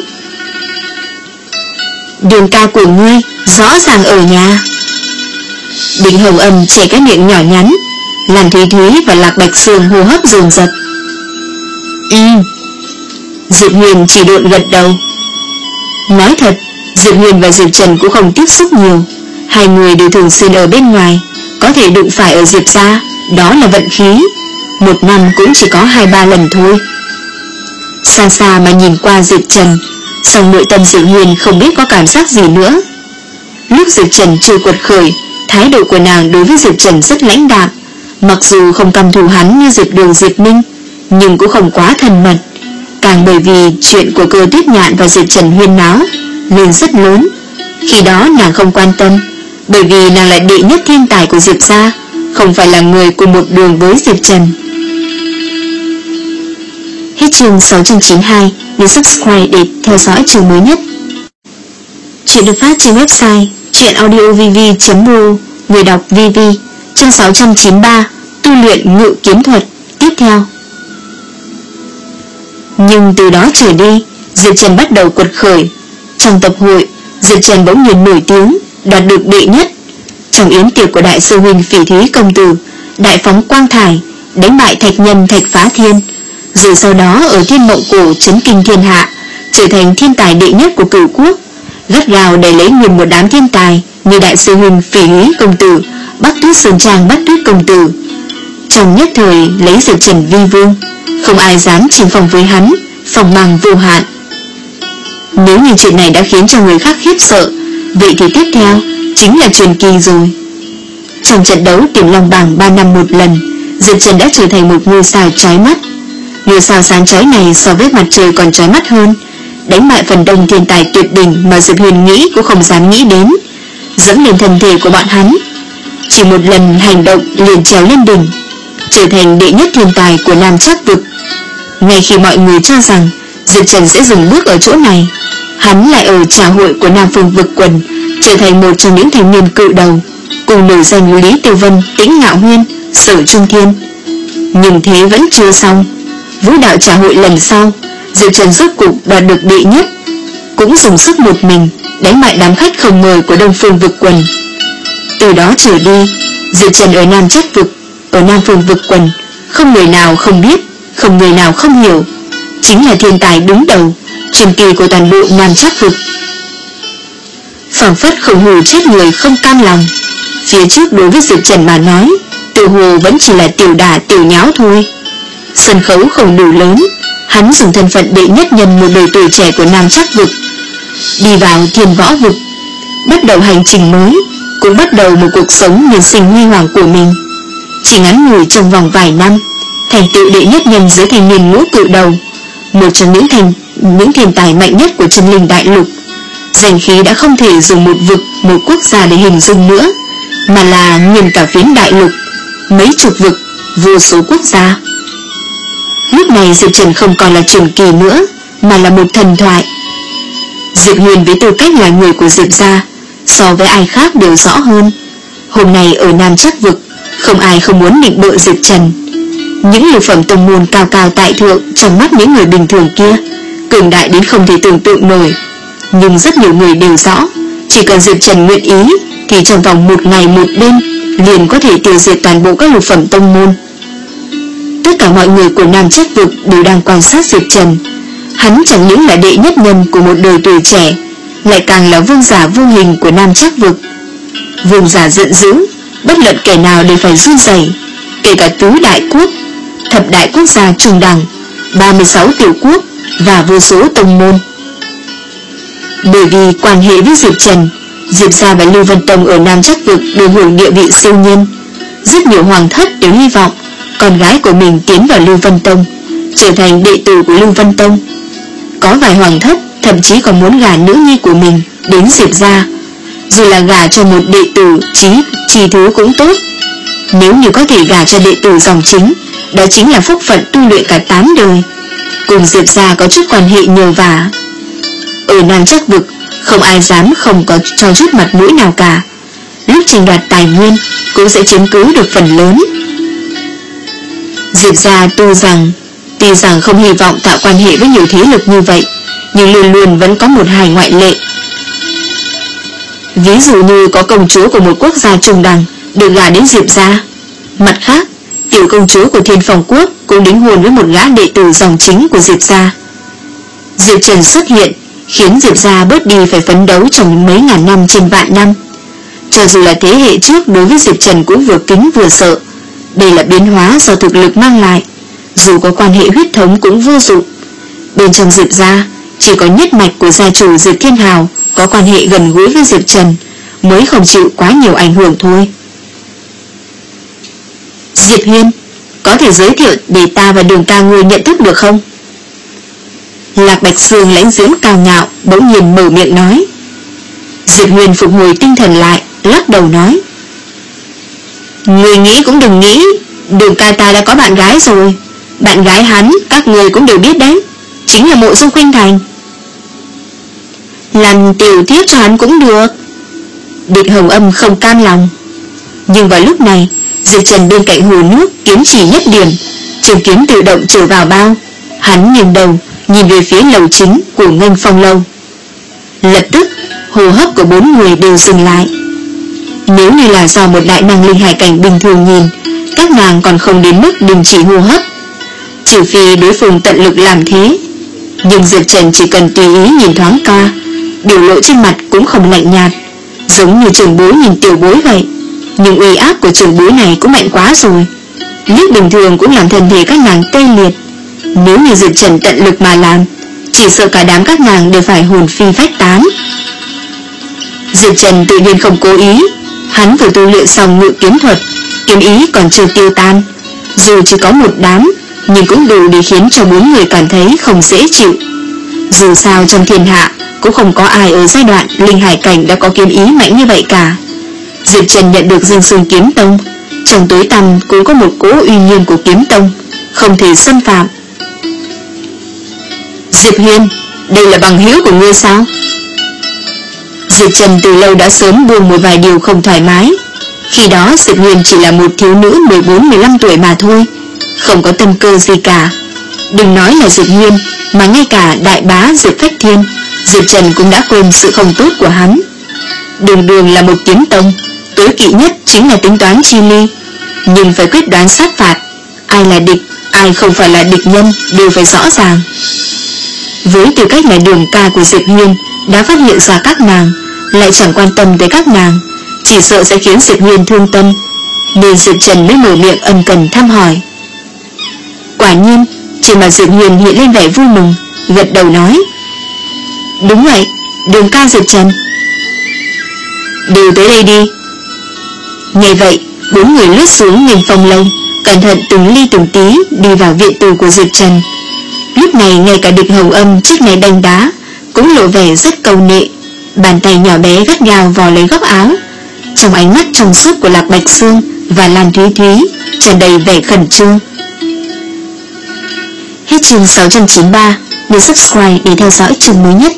A: Đường ca của ngươi rõ ràng ở nhà. Địch Hồng Âm chảy cái miệng nhỏ nhắn, Lan Thúy Thúy và Lạc Bạch Sương hô hấp dồn dập. Ừ. Diệp Huyền chỉ độn gật đầu. Nói thật, Diệp Huyền và Diệp Trần cũng không tiếp xúc nhiều, hai người đều thường xuyên ở bên ngoài, có thể đụng phải ở Diệp gia, đó là vận khí. Một năm cũng chỉ có hai ba lần thôi. Xa xa mà nhìn qua Diệp Trần, song nội tâm Diệp Huyền không biết có cảm giác gì nữa. Lúc Diệp Trần chưa quật khởi, thái độ của nàng đối với Diệp Trần rất lãnh đạm, mặc dù không căm thù hắn như Diệp Đường Diệp Ninh, nhưng cũng không quá thân mật. Càng bởi vì chuyện của Cơ Tuyết Nhạn và Diệp Trần huyên náo lên rất lớn, khi đó nàng không quan tâm, bởi vì nàng là đệ nhất thiên tài của Diệp gia, không phải là người cùng một đường với Diệp Trần. Hết Hết chương sáu trăm chín mươi hai. Nhấn subscribe để theo dõi chương mới nhất. Chuyện được phát trên website chuyenaudiovv chấm ro. Người đọc vê vê. Chương sáu trăm chín mươi ba. Tu luyện ngự kiếm thuật. Tiếp theo. Nhưng từ đó trở đi, Diệp Trần bắt đầu quật khởi. Trong tập hội, Diệp Trần bỗng nhiên nổi tiếng, đoạt được đệ nhất. Trong yến tiệc của đại sư huynh Phỉ Thúy công tử, đại phóng quang thải, đánh bại thạch nhân Thạch Phá Thiên, rồi sau đó ở Thiên Mộng Cổ chấn kinh thiên hạ, trở thành thiên tài đệ nhất của cửu quốc, gắt gao để lấy nguyên một đám thiên tài như đại sư huynh Phỉ Thúy công tử, Bắc Tuyết Sơn Trang Bắc Tuyết công tử. Trong nhất thời lấy Diệp Trần vi vương, không ai dám chinh phòng với hắn, phòng mang vô hạn. Nếu như chuyện này đã khiến cho người khác khiếp sợ, vậy thì tiếp theo chính là truyền kỳ rồi. Trong trận đấu Tiềm Long Bảng ba năm một lần, Diệp Trần đã trở thành một ngôi sao chói mắt. Ngôi sao sáng chói này so với mặt trời còn chói mắt hơn, đánh bại phần đông thiên tài tuyệt đỉnh mà Diệp Huyền nghĩ cũng không dám nghĩ đến, dẫm lên thân thể của bọn hắn. Chỉ một lần hành động liền trèo lên đỉnh, trở thành đệ nhất thiên tài của Nam Trác vực. Ngay khi mọi người cho rằng Diệp Trần sẽ dừng bước ở chỗ này, hắn lại ở trà hội của Nam Phương vực quần trở thành một trong những thanh niên cự đầu, cùng nổi danh Lý Tiêu Vân, Tĩnh Ngạo Huyên, Sở Trung Thiên. Nhưng thế vẫn chưa xong. Vũ đạo trà hội lần sau, Diệp Trần rốt cục đoạt được đệ nhất, cũng dùng sức một mình đánh bại đám khách không mời của Đông Phương vực quần. Từ đó trở đi, Diệp Trần ở Nam Trác vực, ở Nam Phương vực quần, không người nào không biết, không người nào không hiểu, chính là thiên tài đứng đầu, truyền kỳ của toàn bộ Nam Trác vực. Phảng phất không hù chết người không cam lòng. Phía trước đối với Diệp Trần mà nói, tự hồ vẫn chỉ là tiểu đả tiểu nháo thôi. Sân khấu không đủ lớn, hắn dùng thân phận đệ nhất nhân một đời tuổi trẻ của Nam Trác vực, đi vào Thiên Võ vực, bắt đầu hành trình mới, cũng bắt đầu một cuộc sống nhân sinh huy hoàng của mình. Chỉ ngắn ngủi trong vòng vài năm, thành tựu đệ nhất nhân dưới thanh niên ngũ cự đầu, một trong những thành những thiên tài mạnh nhất của chân linh đại lục. Danh khí đã không thể dùng một vực, một quốc gia để hình dung nữa, mà là nguyên cả phiến đại lục, mấy chục vực, vô số quốc gia. Lúc này Diệp Trần không còn là truyền kỳ nữa, mà là một thần thoại. Diệp Huyền với tư cách là người của Diệp gia, so với ai khác đều rõ hơn. Hôm nay ở Nam Trác vực, không ai không muốn định bợ Diệp Trần. Những lục phẩm tông môn cao cao tại thượng trong mắt những người bình thường kia, cường đại đến không thể tưởng tượng nổi. Nhưng rất nhiều người đều rõ, chỉ cần Diệp Trần nguyện ý, thì trong vòng một ngày một đêm liền có thể tiêu diệt toàn bộ các lục phẩm tông môn. Tất cả mọi người của Nam Trác vực đều đang quan sát Diệp Trần. Hắn chẳng những là đệ nhất nhân của một đời tuổi trẻ, lại càng là vương giả vô hình của Nam Trác vực. Vương giả giận dữ, bất luận kẻ nào đều phải run rẩy, kể cả tứ đại quốc, thập đại quốc gia trùng đẳng, ba mươi sáu tiểu quốc và vô số tông môn. Bởi vì quan hệ với Diệp Trần, Diệp gia và Lưu Vân Tông ở Nam Trác vực đều hưởng địa vị siêu nhiên. Rất nhiều hoàng thất đều hy vọng con gái của mình tiến vào Lưu Vân Tông, trở thành đệ tử của Lưu Vân Tông. Có vài hoàng thất thậm chí còn muốn gả nữ nhi của mình đến Diệp gia, dù là gả cho một đệ tử trí trí thứ cũng tốt. Nếu như có thể gả cho đệ tử dòng chính, đó chính là phúc phận tu luyện cả tám đời. Cùng Diệp gia có chút quan hệ nhờ vả. Ở Nam Trác vực, không ai dám không có cho chút mặt mũi nào cả. Lúc tranh đoạt tài nguyên cũng sẽ chiếm cứ được phần lớn. Diệp gia tu rằng tuy rằng không hy vọng tạo quan hệ với nhiều thế lực như vậy, nhưng luôn luôn vẫn có một hai ngoại lệ. Ví dụ như có công chúa của một quốc gia trùng đẳng được gả đến Diệp gia. Mặt khác, tiểu công chúa của Thiên Phong quốc cũng đính hôn với một gã đệ tử dòng chính của Diệp gia. Diệp Trần xuất hiện khiến Diệp gia bớt đi phải phấn đấu trong mấy ngàn năm trên vạn năm. Cho dù là thế hệ trước đối với Diệp Trần cũng vừa kính vừa sợ. Đây là biến hóa do thực lực mang lại. Dù có quan hệ huyết thống cũng vô dụng. Bên trong Diệp gia, chỉ có nhất mạch của gia chủ Diệp Thiên Hào có quan hệ gần gũi với Diệp Trần, mới không chịu quá nhiều ảnh hưởng thôi. Diệp Huyên, có thể giới thiệu để ta và Đường ca ngươi nhận thức được không? Lạc Bạch Sương lãnh diễm cao ngạo bỗng nhiên mở miệng nói. Diệp Huyền phục hồi tinh thần lại, lắc đầu nói: Người nghĩ cũng đừng nghĩ, Đường ca ta đã có bạn gái rồi. Bạn gái hắn các người cũng đều biết đấy, chính là Mộ Dung Khuynh Thành. Làm tiểu thiếp cho hắn cũng được. Địch Hồng Âm không cam lòng. Nhưng vào lúc này, Diệp Trần bên cạnh hồ nước kiếm chỉ nhất điểm, trường kiếm tự động trở vào bao. Hắn nghiêng đầu nhìn về phía lầu chính của Nghênh Phong lâu. Lập tức hô hấp của bốn người đều dừng lại. Nếu như là do một đại năng linh hải cảnh bình thường nhìn, các nàng còn không đến mức đình chỉ hô hấp, trừ phi đối phương tận lực làm thế. Nhưng Diệp Trần chỉ cần tùy ý nhìn thoáng qua, biểu lộ trên mặt cũng không lạnh nhạt, giống như trưởng bối nhìn tiểu bối vậy. Nhưng uy áp của trưởng bối này cũng mạnh quá rồi, liếc bình thường cũng làm thân thể các nàng tê liệt. Nếu như Diệp Trần tận lực mà làm, chỉ sợ cả đám các nàng đều phải hồn phi phách tán. Diệp Trần tự nhiên không cố ý, hắn vừa tu luyện xong ngự kiếm thuật, kiếm ý còn chưa tiêu tan. Dù chỉ có một đám, nhưng cũng đủ để khiến cho bốn người cảm thấy không dễ chịu. Dù sao trong thiên hạ cũng không có ai ở giai đoạn linh hải cảnh đã có kiếm ý mạnh như vậy cả. Diệp Trần nhận được Dương Xương Kiếm Tông, trong tối tăm cũng có một cỗ uy nghiêm của kiếm tông, không thể xâm phạm. Diệp Huyền, đây là bằng hữu của ngươi sao? Diệp Trần từ lâu đã sớm buông một vài điều không thoải mái. Khi đó Diệp Huyền chỉ là một thiếu nữ mười bốn mười lăm tuổi mà thôi, không có tâm cơ gì cả. Đừng nói là Diệp Huyền, mà ngay cả đại bá Diệp Phách Thiên, Diệp Trần cũng đã quên sự không tốt của hắn. Đường đường là một kiếm tông, tối kỵ nhất chính là tính toán chi ly, nhưng phải quyết đoán sát phạt, ai là địch, ai không phải là địch nhân đều phải rõ ràng. Với tư cách là đường ca của Diệp Huyền đã phát hiện ra các nàng, lại chẳng quan tâm tới các nàng, chỉ sợ sẽ khiến Diệp Huyền thương tâm, nên Diệp Trần mới mở miệng ân cần thăm hỏi. Quả nhiên, trên mặt Diệp Huyền hiện lên vẻ vui mừng, gật đầu nói: Đúng vậy, đường ca Diệp Trần. Đều tới đây đi. Nghe vậy, bốn người lướt xuống Nghênh Phong lâu, cẩn thận từng ly từng tí đi vào viện tử của Diệp Trần. Lúc này ngay cả Địch Hồng Âm trước này đánh đá cũng lộ vẻ rất câu nệ, bàn tay nhỏ bé gắt gao vò lấy góc áo. Trong ánh mắt trong suốt của Lạc Bạch Sương và Lan Thúy Thúy tràn đầy vẻ khẩn trương. Hết chương sáu trăm chín mươi ba, nhớ subscribe để theo dõi chương mới nhất.